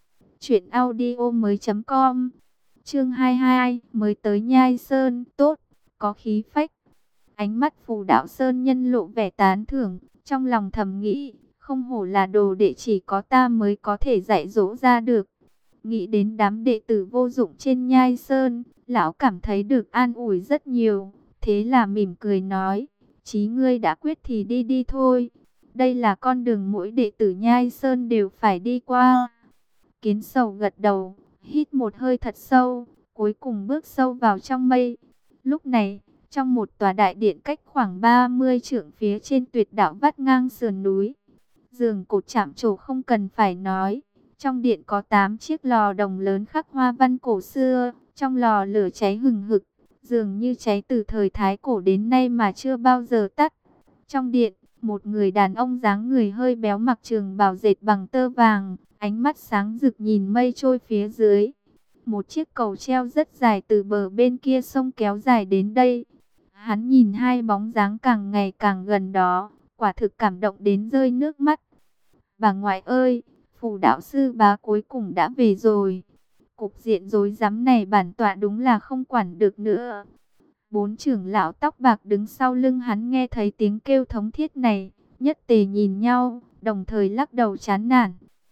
truyệnaudiomoi.com. Chương 22, mới tới Nhai Sơn, tốt, có khí phách. Ánh mắt Phù Đạo Sơn Nhân lộ vẻ tán thưởng, trong lòng thầm nghĩ, không hổ là đồ đệ chỉ có ta mới có thể dạy dỗ ra được. Nghĩ đến đám đệ tử vô dụng trên Nhai Sơn, lão cảm thấy được an ủi rất nhiều, thế là mỉm cười nói, chí ngươi đã quyết thì đi đi thôi. Đây là con đường mỗi đệ tử Nhai Sơn đều phải đi qua. Kiến Sầu gật đầu, hít một hơi thật sâu, cuối cùng bước sâu vào trong mây. Lúc này, trong một tòa đại điện cách khoảng 30 trượng phía trên tuyệt đạo vắt ngang sườn núi, giường cột chạm trổ không cần phải nói. Trong điện có 8 chiếc lò đồng lớn khắc hoa văn cổ xưa, trong lò lửa cháy hừng hực, dường như cháy từ thời Thái Cổ đến nay mà chưa bao giờ tắt. Trong điện, một người đàn ông dáng người hơi béo mặc trường bào dệt bằng tơ vàng, ánh mắt sáng rực nhìn mây trôi phía dưới. Một chiếc cầu treo rất dài từ bờ bên kia sông kéo dài đến đây. Hắn nhìn hai bóng dáng càng ngày càng gần đó, quả thực cảm động đến rơi nước mắt. Bà ngoại ơi, Phù đạo sư bá cuối cùng đã về rồi. Cục diện rối rắm này bản tọa đúng là không quản được nữa. 4 trưởng lão tóc bạc đứng sau lưng hắn nghe thấy tiếng kêu thống thiết này, nhất tề nhìn nhau, đồng thời lắc đầu chán nản.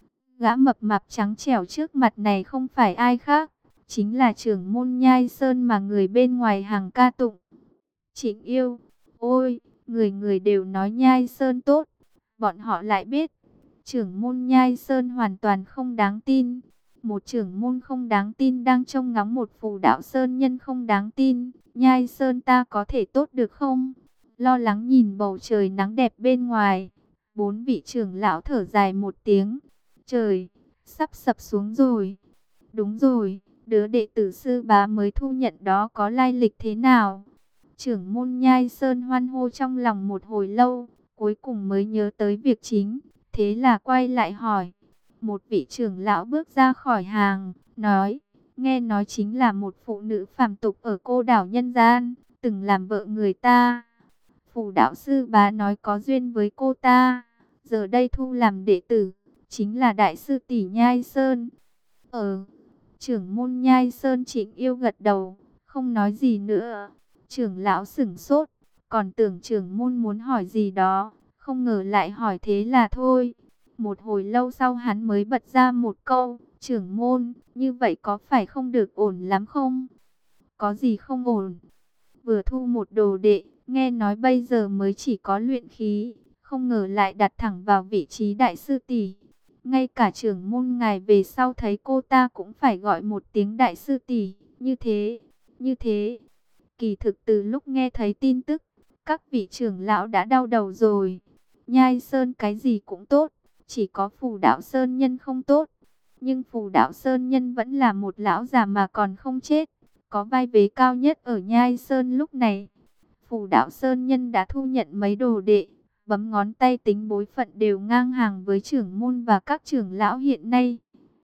Gã mập mạp trắng trẻo trước mặt này không phải ai khác, chính là trưởng môn Nhai Sơn mà người bên ngoài hàng ca tụng. Trịnh Yêu, ôi, người người đều nói Nhai Sơn tốt, bọn họ lại biết trưởng môn Nhai Sơn hoàn toàn không đáng tin. Một trưởng môn không đáng tin đang trông ngóng một Phù Đạo Sơn Nhân không đáng tin. Nhai Sơn ta có thể tốt được không? Lo lắng nhìn bầu trời nắng đẹp bên ngoài, 4 vị trưởng lão thở dài một tiếng. Trời, sắp sập xuống rồi. Đúng rồi, đứa đệ tử sư bá mới thu nhận đó có lai lịch thế nào? Trưởng môn Nhai Sơn hoan hô trong lòng một hồi lâu, cuối cùng mới nhớ tới việc chính, thế là quay lại hỏi. Một vị trưởng lão bước ra khỏi hàng, nói, nghe nói chính là một phụ nữ phàm tục ở cô đảo nhân gian, từng làm vợ người ta. Phù đạo sư bá nói có duyên với cô ta, giờ đây thu làm đệ tử, chính là đại sư tỷ Nhai Sơn. Trưởng môn Nhai Sơn Trịnh Yêu gật đầu, không nói gì nữa. Trưởng lão sửng sốt, còn tưởng trưởng môn muốn hỏi gì đó, không ngờ lại hỏi thế là thôi. Một hồi lâu sau hắn mới bật ra một câu, trưởng môn, như vậy có phải không được ổn lắm không? Có gì không ổn? Vừa thu một đồ đệ, nghe nói bây giờ mới chỉ có luyện khí, không ngờ lại đặt thẳng vào vị trí đại sư tỷ. Ngay cả trưởng môn ngài về sau thấy cô ta cũng phải gọi một tiếng đại sư tỷ, như thế. Kỳ thực từ lúc nghe thấy tin tức, các vị trưởng lão đã đau đầu rồi. Nhai Sơn cái gì cũng tốt, chỉ có Phù Đạo Sơn Nhân không tốt. Nhưng Phù Đạo Sơn Nhân vẫn là một lão già mà còn không chết, có vai vế cao nhất ở Nhai Sơn lúc này. Phù Đạo Sơn Nhân đã thu nhận mấy đồ đệ, bấm ngón tay tính bối phận đều ngang hàng với trưởng môn và các trưởng lão hiện nay.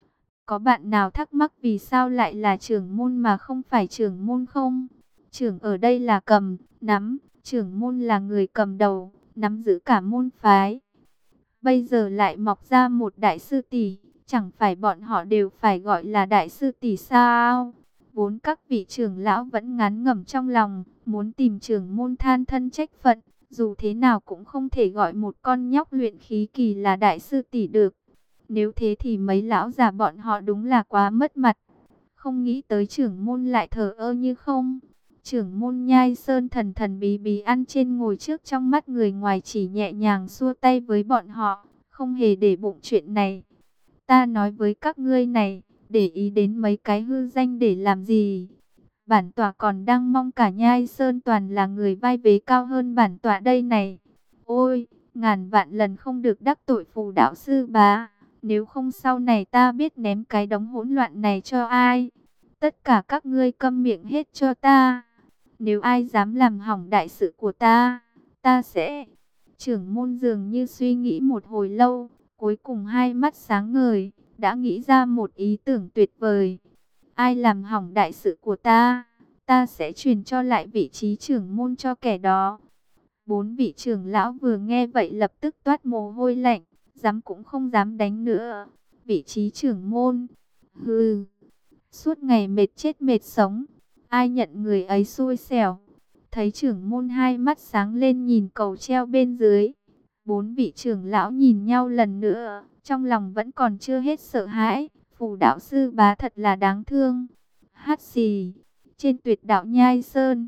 Có bạn nào thắc mắc vì sao lại là trưởng môn mà không phải trưởng môn không? Trưởng ở đây là cầm, nắm, trưởng môn là người cầm đầu, nắm giữ cả môn phái. Bây giờ lại mọc ra một đại sư tỷ, chẳng phải bọn họ đều phải gọi là đại sư tỷ sao? Vốn các vị trưởng lão vẫn ngán ngẩm trong lòng, muốn tìm trưởng môn than thân trách phận, dù thế nào cũng không thể gọi một con nhóc luyện khí kỳ là đại sư tỷ được. Nếu thế thì mấy lão già bọn họ đúng là quá mất mặt. Không nghĩ tới trưởng môn lại thờ ơ như không. Trưởng môn Nhai Sơn thần thần bí bí ăn trên ngồi trước, trong mắt người ngoài chỉ nhẹ nhàng xua tay với bọn họ, không hề để bụng chuyện này. Ta nói với các ngươi này, để ý đến mấy cái hư danh để làm gì? Bản tọa còn đang mong cả Nhai Sơn toàn là người vai vế cao hơn bản tọa đây này. Ôi, ngàn vạn lần không được đắc tội Phù đạo sư bá. Nếu không sau này ta biết ném cái đống hỗn loạn này cho ai. Tất cả các ngươi câm miệng hết cho ta. Nếu ai dám làm hỏng đại sự của ta, ta sẽ... Trưởng môn dường như suy nghĩ một hồi lâu, cuối cùng hai mắt sáng ngời, đã nghĩ ra một ý tưởng tuyệt vời. Ai làm hỏng đại sự của ta, ta sẽ truyền cho lại vị trí trưởng môn cho kẻ đó. Bốn vị trưởng lão vừa nghe vậy lập tức toát mồ hôi lạnh, dám cũng không dám đánh nữa. Vị trí trưởng môn, hừ, suốt ngày mệt chết mệt sống, ai nhận người ấy xui xẻo. Thấy trưởng môn hai mắt sáng lên nhìn cầu treo bên dưới. Bốn vị trưởng lão nhìn nhau lần nữa, trong lòng vẫn còn chưa hết sợ hãi. Phù đạo sư bá thật là đáng thương. Hát xì, trên tuyệt đạo Nhai Sơn.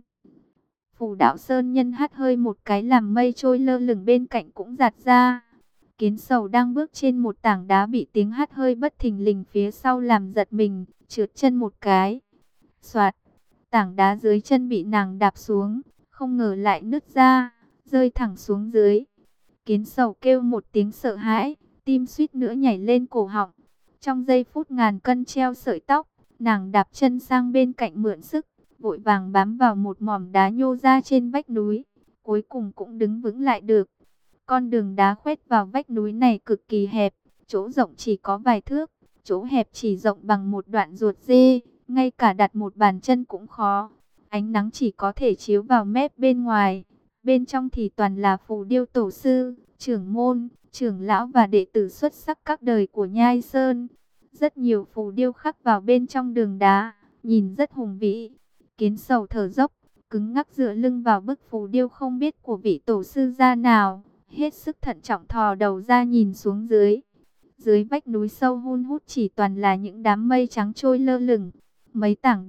Phù đạo Sơn Nhân hắt hơi một cái làm mây trôi lơ lửng bên cạnh cũng giạt ra. Kiến Sầu đang bước trên một tảng đá bị tiếng hắt hơi bất thình lình phía sau làm giật mình, trượt chân một cái. Soạt, tảng đá dưới chân bị nàng đạp xuống, không ngờ lại nứt ra, rơi thẳng xuống dưới. Kiến Sầu kêu một tiếng sợ hãi, tim suýt nữa nhảy lên cổ họng. Trong giây phút ngàn cân treo sợi tóc, nàng đạp chân sang bên cạnh mượn sức, vội vàng bám vào một mỏm đá nhô ra trên vách núi, cuối cùng cũng đứng vững lại được. Con đường đá khoét vào vách núi này cực kỳ hẹp, chỗ rộng chỉ có vài thước, chỗ hẹp chỉ rộng bằng một đoạn ruột dê, ngay cả đặt một bàn chân cũng khó. Ánh nắng chỉ có thể chiếu vào mép bên ngoài, bên trong thì toàn là phù điêu tổ sư, trưởng môn, trưởng lão và đệ tử xuất sắc các đời của Nhai Sơn. Rất nhiều phù điêu khắc vào bên trong đường đá, nhìn rất hùng vĩ. Kiến Sầu thở dốc, cứng ngắc dựa lưng vào bức phù điêu không biết của vị tổ sư gia nào, hết sức thận trọng thò đầu ra nhìn xuống dưới. Dưới vách núi sâu hun hút chỉ toàn là những đám mây trắng trôi lơ lửng, mấy tảng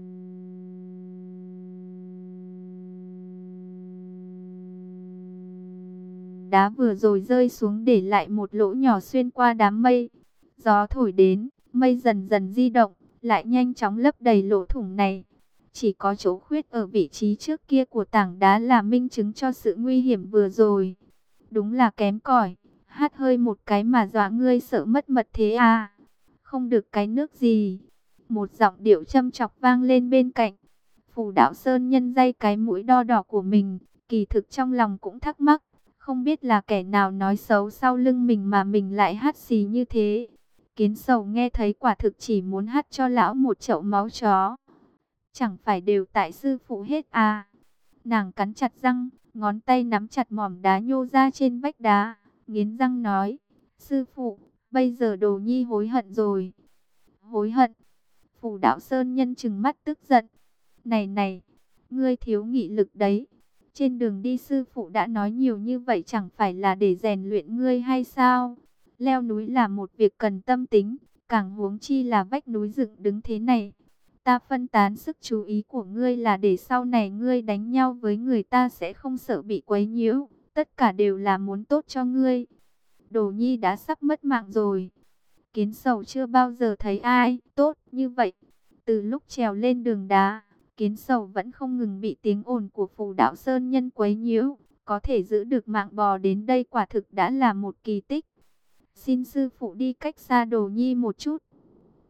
đá vừa rồi rơi xuống để lại một lỗ nhỏ xuyên qua đám mây. Gió thổi đến, mây dần dần di động, lại nhanh chóng lấp đầy lỗ thủng này. Chỉ có chỗ khuyết ở vị trí trước kia của tảng đá là minh chứng cho sự nguy hiểm vừa rồi. Đúng là kém cỏi, hát hơi một cái mà dọa ngươi sợ mất mật thế à? Không được cái nước gì? Một giọng điệu châm chọc vang lên bên cạnh. Phù đạo Sơn Nhân day cái mũi đo đỏ của mình, kỳ thực trong lòng cũng thắc mắc, không biết là kẻ nào nói xấu sau lưng mình mà mình lại hát xì như thế. Kiến Sầu nghe thấy quả thực chỉ muốn hắt cho lão một chậu máu chó. Chẳng phải đều tại sư phụ hết à? Nàng cắn chặt răng, ngón tay nắm chặt mỏm đá nhô ra trên vách đá, nghiến răng nói, sư phụ, bây giờ đồ nhi hối hận rồi. Hối hận? Phù đạo Sơn Nhân trừng mắt tức giận. Này này, ngươi thiếu nghị lực đấy. Trên đường đi sư phụ đã nói nhiều như vậy chẳng phải là để rèn luyện ngươi hay sao? Leo núi là một việc cần tâm tính, càng huống chi là vách núi dựng đứng thế này. Ta phân tán sức chú ý của ngươi là để sau này ngươi đánh nhau với người ta sẽ không sợ bị quấy nhiễu. Tất cả đều là muốn tốt cho ngươi. Đồ nhi đã sắp mất mạng rồi. Kiến Sầu chưa bao giờ thấy ai tốt như vậy. Từ lúc trèo lên đường đá, Kiến Sầu vẫn không ngừng bị tiếng ồn của Phù đạo Sơn Nhân quấy nhiễu. Có thể giữ được mạng bò đến đây quả thực đã là một kỳ tích. Xin sư phụ đi cách xa đồ nhi một chút.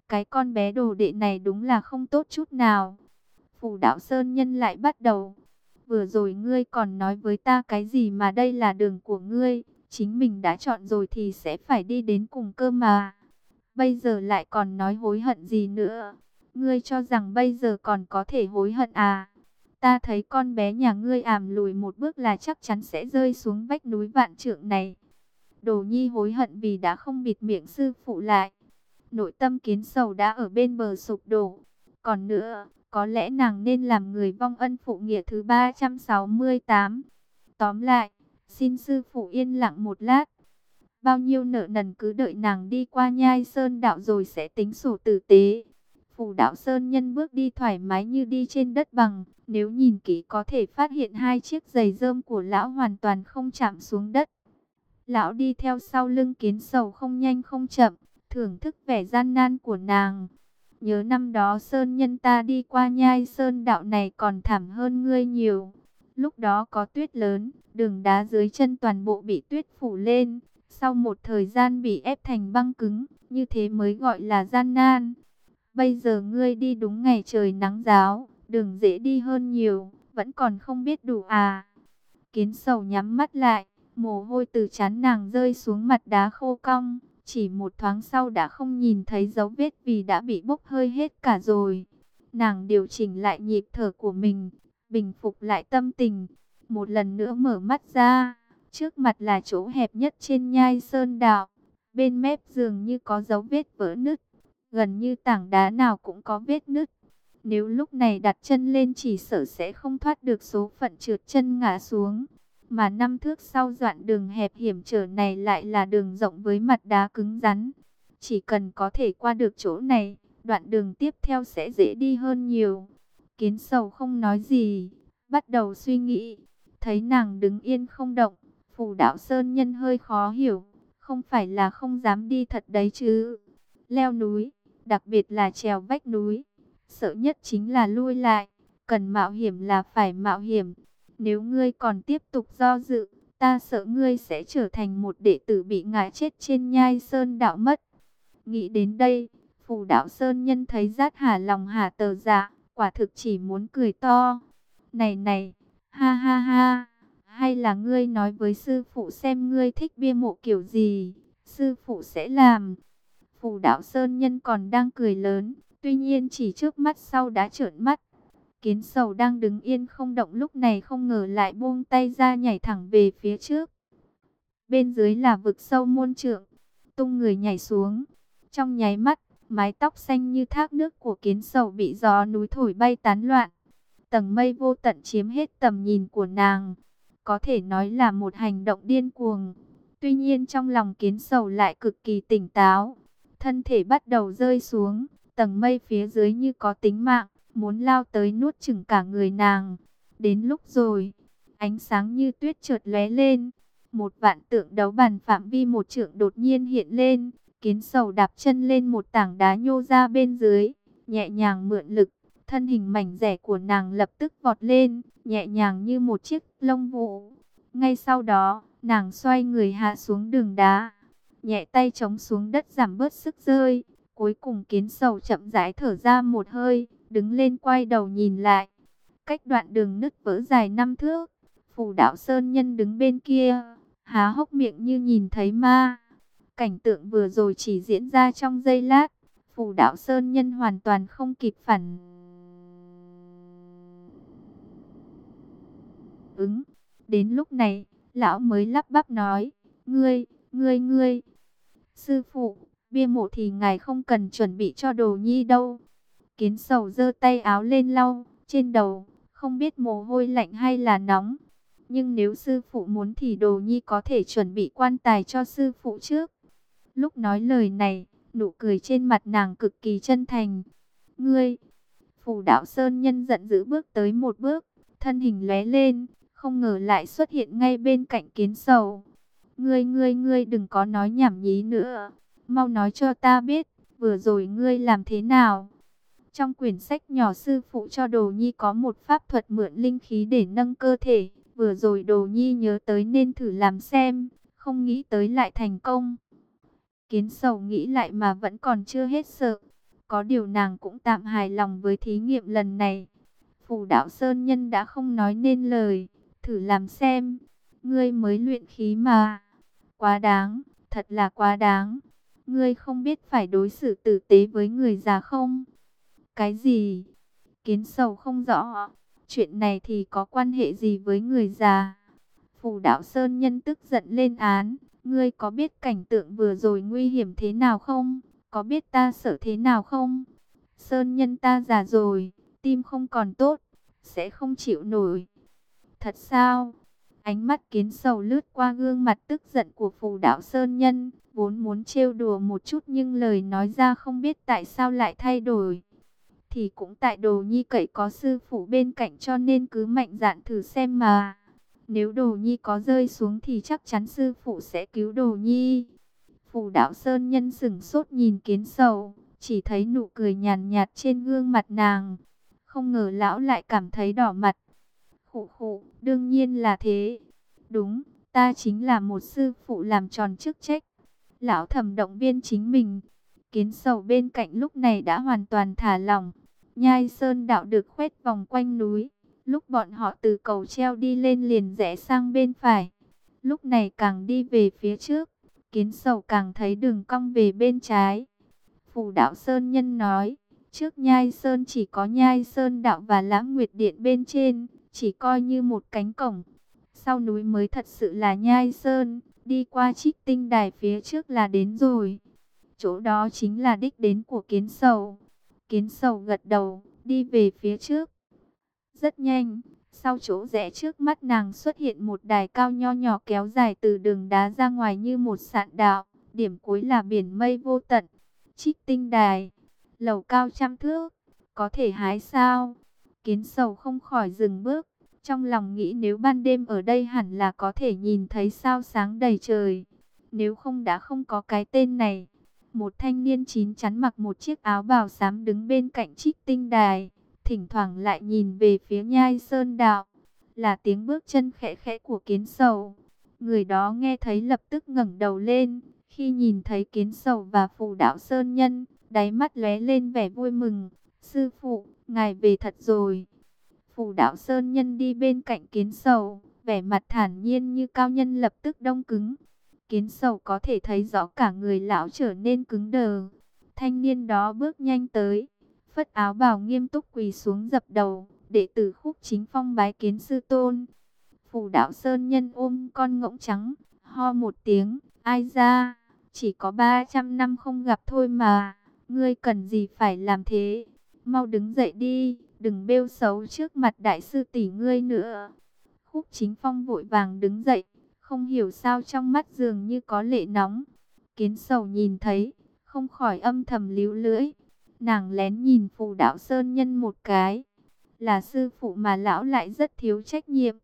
Cái con bé đồ đệ này đúng là không tốt chút nào. Phủ Đạo Sơn Nhân lại bắt đầu. Vừa rồi ngươi còn nói với ta cái gì mà đây là đường của ngươi. Chính mình đã chọn rồi thì sẽ phải đi đến cùng cơ mà. Bây giờ lại còn nói hối hận gì nữa. Ngươi cho rằng bây giờ còn có thể hối hận à? Ta thấy con bé nhà ngươi àm lùi một bước là chắc chắn sẽ rơi xuống vách núi vạn trượng này. Đồ Nhi hối hận vì đã không bịt miệng sư phụ lại. Nội tâm Kiến Sầu đã ở bên bờ sụp đổ. Còn nữa, có lẽ nàng nên làm người vong ân phụ nghĩa thứ 368. Tóm lại, xin sư phụ yên lặng một lát. Bao nhiêu nợ nần cứ đợi nàng đi qua Nhai Sơn đạo rồi sẽ tính sổ tử tế. Phủ Đạo Sơn Nhân bước đi thoải mái như đi trên đất bằng. Nếu nhìn kỹ có thể phát hiện hai chiếc giày rơm của lão hoàn toàn không chạm xuống đất. Lão đi theo sau lưng Kiến Sầu không nhanh không chậm, thưởng thức vẻ gian nan của nàng. Nhớ năm đó Sơn Nhân ta đi qua Nhai Sơn đạo này còn thảm hơn ngươi nhiều. Lúc đó có tuyết lớn, đường đá dưới chân toàn bộ bị tuyết phủ lên. Sau một thời gian bị ép thành băng cứng, như thế mới gọi là gian nan. Bây giờ ngươi đi đúng ngày trời nắng ráo, đường dễ đi hơn nhiều, vẫn còn không biết đủ à. Kiến Sầu nhắm mắt lại, mồ hôi từ trán nàng rơi xuống mặt đá khô cong. Chỉ một thoáng sau đã không nhìn thấy dấu vết vì đã bị bốc hơi hết cả rồi. Nàng điều chỉnh lại nhịp thở của mình, bình phục lại tâm tình. Một lần nữa mở mắt ra, trước mặt là chỗ hẹp nhất trên Nhai Sơn đạo. Bên mép dường như có dấu vết vỡ nứt, gần như tảng đá nào cũng có vết nứt. Nếu lúc này đặt chân lên chỉ sợ sẽ không thoát được số phận trượt chân ngã xuống. Mà 5 thước sau đoạn đường hẹp hiểm trở này lại là đường rộng với mặt đá cứng rắn. Chỉ cần có thể qua được chỗ này, đoạn đường tiếp theo sẽ dễ đi hơn nhiều. Kiến Sầu không nói gì, bắt đầu suy nghĩ. Thấy nàng đứng yên không động, Phủ Đạo Sơn Nhân hơi khó hiểu. Không phải là không dám đi thật đấy chứ. Leo núi, đặc biệt là trèo vách núi, sợ nhất chính là lui lại. Cần mạo hiểm là phải mạo hiểm. Nếu ngươi còn tiếp tục do dự, ta sợ ngươi sẽ trở thành một đệ tử bị ngã chết trên Nhai Sơn đạo mất. Nghĩ đến đây, Phủ Đạo Sơn Nhân thấy rát hả lòng hả tờ dạ, quả thực chỉ muốn cười to. Này này, ha ha ha, hay là ngươi nói với sư phụ xem ngươi thích bia mộ kiểu gì, sư phụ sẽ làm. Phủ Đạo Sơn Nhân còn đang cười lớn, tuy nhiên chỉ trước mắt sau đã trợn mắt. Kiến Sầu đang đứng yên không động lúc này không ngờ lại buông tay ra nhảy thẳng về phía trước. Bên dưới là vực sâu muôn trượng, tung người nhảy xuống. Trong nháy mắt, mái tóc xanh như thác nước của Kiến Sầu bị gió núi thổi bay tán loạn. Tầng mây vô tận chiếm hết tầm nhìn của nàng. Có thể nói là một hành động điên cuồng. Tuy nhiên trong lòng Kiến Sầu lại cực kỳ tỉnh táo. Thân thể bắt đầu rơi xuống, tầng mây phía dưới như có tính mạng, muốn lao tới nuốt chửng cả người nàng. Đến lúc rồi, ánh sáng như tuyết chợt lóe lên. Một vạn tượng đấu bàn phạm vi 1 trượng đột nhiên hiện lên. Kiến Sầu đạp chân lên một tảng đá nhô ra bên dưới, nhẹ nhàng mượn lực. Thân hình mảnh rẻ của nàng lập tức vọt lên, nhẹ nhàng như một chiếc lông vũ. Ngay sau đó, nàng xoay người hạ xuống đường đá, nhẹ tay chống xuống đất giảm bớt sức rơi. Cuối cùng Kiến Sầu chậm rãi thở ra một hơi, đứng lên quay đầu nhìn lại. Cách đoạn đường nứt vỡ dài 5 thước, Phủ Đạo Sơn Nhân đứng bên kia, há hốc miệng như nhìn thấy ma. Cảnh tượng vừa rồi chỉ diễn ra trong giây lát, Phủ Đạo Sơn Nhân hoàn toàn không kịp phản ứng. Đến lúc này, lão mới lắp bắp nói, ngươi, sư phụ, bia mộ thì ngài không cần chuẩn bị cho Đồ Nhi đâu. Kiến Sầu giơ tay áo lên lau trên đầu, không biết mồ hôi lạnh hay là nóng. Nhưng nếu sư phụ muốn thì Đồ Nhi có thể chuẩn bị quan tài cho sư phụ trước. Lúc nói lời này, nụ cười trên mặt nàng cực kỳ chân thành. Ngươi, Phủ Đạo Sơn Nhân giận dữ bước tới một bước, thân hình lóe lên, không ngờ lại xuất hiện ngay bên cạnh Kiến Sầu. Ngươi đừng có nói nhảm nhí nữa, mau nói cho ta biết, vừa rồi ngươi làm thế nào? Trong quyển sách nhỏ sư phụ cho Đồ Nhi có một pháp thuật mượn linh khí để nâng cơ thể, vừa rồi Đồ Nhi nhớ tới nên thử làm xem, không nghĩ tới lại thành công. Kiến Sầu nghĩ lại mà vẫn còn chưa hết sợ. Có điều nàng cũng tạm hài lòng với thí nghiệm lần này. Phù đạo sơn nhân đã không nói nên lời. Thử làm xem. Ngươi mới luyện khí mà. Quá đáng, thật là quá đáng. Ngươi không biết phải đối xử tử tế với người già không? Cái gì? Kiến Sầu không rõ. Chuyện này thì có quan hệ gì với người già? Phù đạo sơn nhân tức giận lên án. Ngươi có biết cảnh tượng vừa rồi nguy hiểm thế nào không? Có biết ta sợ thế nào không? Sơn nhân ta già rồi, tim không còn tốt, sẽ không chịu nổi. Thật sao? Ánh mắt Kiến Sầu lướt qua gương mặt tức giận của phù đạo sơn nhân, vốn muốn trêu đùa một chút nhưng lời nói ra không biết tại sao lại thay đổi. Thì cũng tại Đồ Nhi cậy có sư phụ bên cạnh cho nên cứ mạnh dạn thử xem mà. Nếu Đồ Nhi có rơi xuống thì chắc chắn sư phụ sẽ cứu Đồ Nhi. Phù đạo sơn nhân sững sốt nhìn Kiến Sầu, chỉ thấy nụ cười nhàn nhạt trên gương mặt nàng. Không ngờ lão lại cảm thấy đỏ mặt. Khụ khụ, đương nhiên là thế. Đúng, ta chính là một sư phụ làm tròn chức trách. Lão thầm động viên chính mình. Kiến Sầu bên cạnh lúc này đã hoàn toàn thả lỏng. Nhai Sơn đạo được khoét vòng quanh núi. Lúc bọn họ từ cầu treo đi lên liền rẽ sang bên phải. Lúc này càng đi về phía trước, Kiến Sầu càng thấy đường cong về bên trái. Phù đạo Sơn nhân nói, trước Nhai Sơn chỉ có Nhai Sơn đạo và Lãng Nguyệt Điện bên trên, chỉ coi như một cánh cổng. Sau núi mới thật sự là Nhai Sơn, đi qua Trích Tinh Đài phía trước là đến rồi. Chỗ đó chính là đích đến của Kiến Sầu. Kiến Sầu gật đầu, đi về phía trước. Rất nhanh, sau chỗ rẽ trước mắt nàng xuất hiện một đài cao nho nhỏ kéo dài từ đường đá ra ngoài như một sạn đạo. Điểm cuối là biển mây vô tận. Trích Tinh Đài, lầu cao 100 thước, có thể hái sao? Kiến Sầu không khỏi dừng bước. Trong lòng nghĩ nếu ban đêm ở đây hẳn là có thể nhìn thấy sao sáng đầy trời. Nếu không đã không có cái tên này. Một thanh niên chín chắn mặc một chiếc áo bào xám đứng bên cạnh Trích Tinh Đài, thỉnh thoảng lại nhìn về phía Nhai Sơn đạo. Là tiếng bước chân khẽ khẽ của Kiến Sầu. Người đó nghe thấy lập tức ngẩng đầu lên. Khi nhìn thấy Kiến Sầu và Phù đạo Sơn nhân, đáy mắt lóe lên vẻ vui mừng. Sư phụ, ngài về thật rồi. Phù đạo Sơn nhân đi bên cạnh Kiến Sầu, vẻ mặt thản nhiên như cao nhân lập tức đông cứng. Kiến Sầu có thể thấy rõ cả người lão trở nên cứng đờ. Thanh niên đó bước nhanh tới, phất áo bào nghiêm túc quỳ xuống dập đầu. Đệ tử Khúc Chính Phong bái kiến sư tôn. Phù đạo Sơn nhân ôm con ngỗng trắng, ho một tiếng, ai ra, chỉ có 300 năm không gặp thôi mà, ngươi cần gì phải làm thế, mau đứng dậy đi, đừng bêu xấu trước mặt đại sư tỷ ngươi nữa. Khúc Chính Phong vội vàng đứng dậy, không hiểu sao trong mắt dường như có lệ nóng. Kiến Sầu nhìn thấy, không khỏi âm thầm líu lưỡi. Nàng lén nhìn Phù đạo Sơn nhân một cái. Là sư phụ mà lão lại rất thiếu trách nhiệm.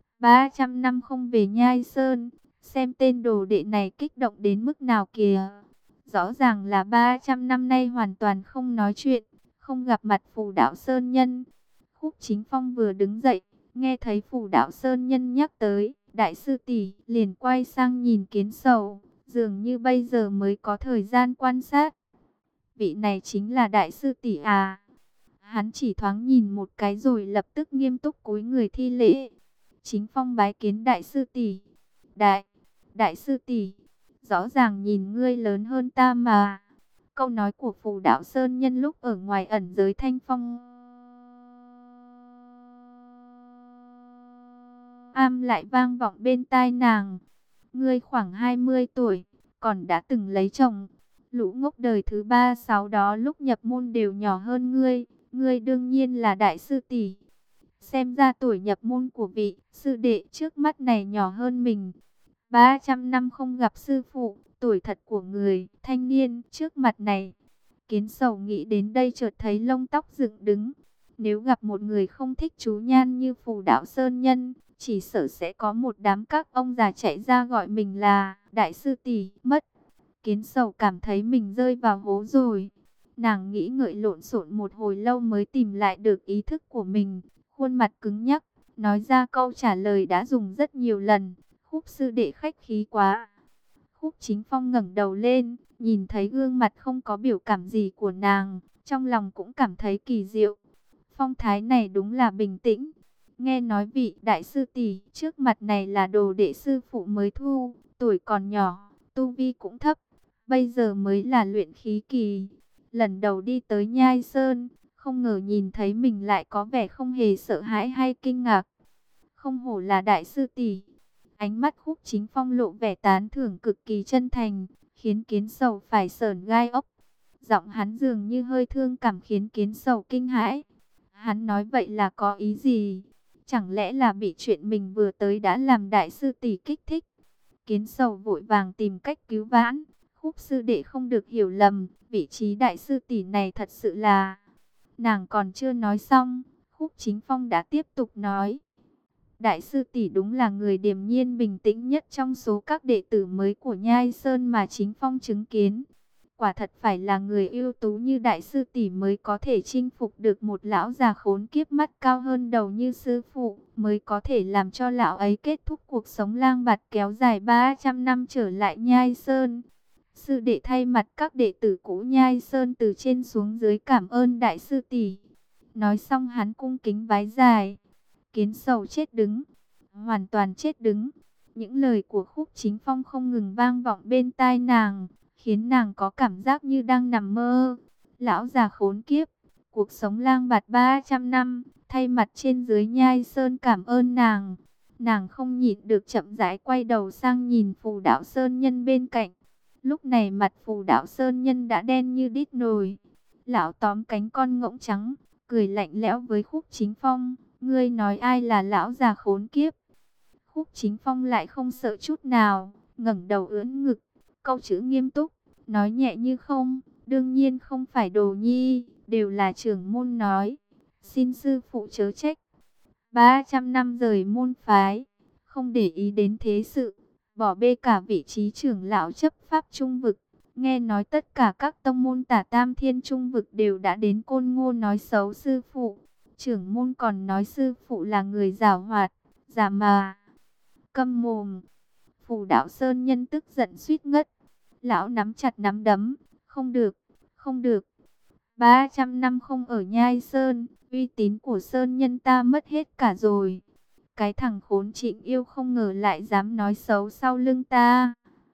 300 năm không về Nhai Sơn, xem tên đồ đệ này kích động đến mức nào kìa. Rõ ràng là 300 năm nay hoàn toàn không nói chuyện, không gặp mặt Phù đạo Sơn nhân. Khúc Chính Phong vừa đứng dậy, nghe thấy Phù đạo Sơn nhân nhắc tới đại sư tỷ, liền quay sang nhìn Kiến Sầu, dường như bây giờ mới có thời gian quan sát. Vị này chính là đại sư tỷ à? Hắn chỉ thoáng nhìn một cái rồi lập tức nghiêm túc cúi người thi lễ. Chính Phong bái kiến đại sư tỷ. Đại sư tỷ, rõ ràng nhìn ngươi lớn hơn ta mà. Câu nói của Phù đạo Sơn nhân lúc ở ngoài ẩn giới Thanh Phong am lại vang vọng bên tai nàng. Ngươi khoảng 20 tuổi, còn đã từng lấy chồng. Lũ ngốc đời thứ 36 đó lúc nhập môn đều nhỏ hơn ngươi. Ngươi đương nhiên là đại sư tỷ. Xem ra tuổi nhập môn của vị sư đệ trước mắt này nhỏ hơn mình. 300 năm không gặp sư phụ, tuổi thật của người thanh niên trước mặt này. Kiến Sầu nghĩ đến đây chợt thấy lông tóc dựng đứng. Nếu gặp một người không thích chú nhan như Phù đạo Sơn nhân, chỉ sợ sẽ có một đám các ông già chạy ra gọi mình là đại sư tỷ mất. Kiến Sầu cảm thấy mình rơi vào hố rồi. Nàng nghĩ ngợi lộn xộn một hồi lâu mới tìm lại được ý thức của mình. Khuôn mặt cứng nhắc, nói ra câu trả lời đã dùng rất nhiều lần. Khúc sư đệ khách khí quá. Khúc Chính Phong ngẩng đầu lên, nhìn thấy gương mặt không có biểu cảm gì của nàng, trong lòng cũng cảm thấy kỳ diệu. Phong thái này đúng là bình tĩnh. Nghe nói vị đại sư tỷ trước mặt này là đồ đệ sư phụ mới thu, tuổi còn nhỏ, tu vi cũng thấp, bây giờ mới là luyện khí kỳ. Lần đầu đi tới Nhai Sơn, không ngờ nhìn thấy mình lại có vẻ không hề sợ hãi hay kinh ngạc. Không hổ là đại sư tỷ. Ánh mắt Khúc Chính Phong lộ vẻ tán thưởng cực kỳ chân thành, khiến Kiến Sầu phải sởn gai ốc. Giọng hắn dường như hơi thương cảm khiến Kiến Sầu kinh hãi. Hắn nói vậy là có ý gì? Chẳng lẽ là bị chuyện mình vừa tới đã làm đại sư tỷ kích thích? Kiến Sầu vội vàng tìm cách cứu vãn. Khúc sư đệ không được hiểu lầm, vị trí đại sư tỷ này thật sự là... Nàng còn chưa nói xong, Khúc Chính Phong đã tiếp tục nói. Đại sư tỷ đúng là người điềm nhiên bình tĩnh nhất trong số các đệ tử mới của Nhai Sơn mà Chính Phong chứng kiến. Quả thật phải là người ưu tú như đại sư tỷ mới có thể chinh phục được một lão già khốn kiếp mắt cao hơn đầu như sư phụ, mới có thể làm cho lão ấy kết thúc cuộc sống lang bạt kéo dài 300 năm trở lại Nhai Sơn. Sư đệ thay mặt các đệ tử cũ Nhai Sơn từ trên xuống dưới cảm ơn đại sư tỷ. Nói xong hắn cung kính vái dài. Kiến Sầu chết đứng, hoàn toàn chết đứng. Những lời của Khúc Chính Phong không ngừng vang vọng bên tai nàng, khiến nàng có cảm giác như đang nằm mơ. Lão già khốn kiếp, cuộc sống lang bạt 300 năm, thay mặt trên dưới Nhai Sơn cảm ơn nàng. Nàng không nhịn được chậm rãi quay đầu sang nhìn Phù Đạo Sơn Nhân bên cạnh. Lúc này mặt Phù Đạo Sơn Nhân đã đen như đít nồi. Lão tóm cánh con ngỗng trắng, cười lạnh lẽo với Khúc Chính Phong. Ngươi nói ai là lão già khốn kiếp? Khúc Chính Phong lại không sợ chút nào, ngẩng đầu ưỡn ngực, câu chữ nghiêm túc, nói nhẹ như không, đương nhiên không phải Đồ Nhi, đều là trưởng môn nói, xin sư phụ chớ trách. 300 năm rời môn phái, không để ý đến thế sự, bỏ bê cả vị trí trưởng lão chấp pháp trung vực. Nghe nói tất cả các tông môn tả tam thiên trung vực đều đã đến Côn Ngô nói xấu sư phụ. Trưởng môn còn nói sư phụ là người giảo hoạt, giả mà. Câm mồm. Phù Đạo Sơn Nhân tức giận suýt ngất. Lão nắm chặt nắm đấm. Không được, không được. 300 năm không ở Nhai Sơn, uy tín của Sơn Nhân ta mất hết cả rồi. Cái thằng khốn Trịnh Yêu không ngờ lại dám nói xấu sau lưng ta.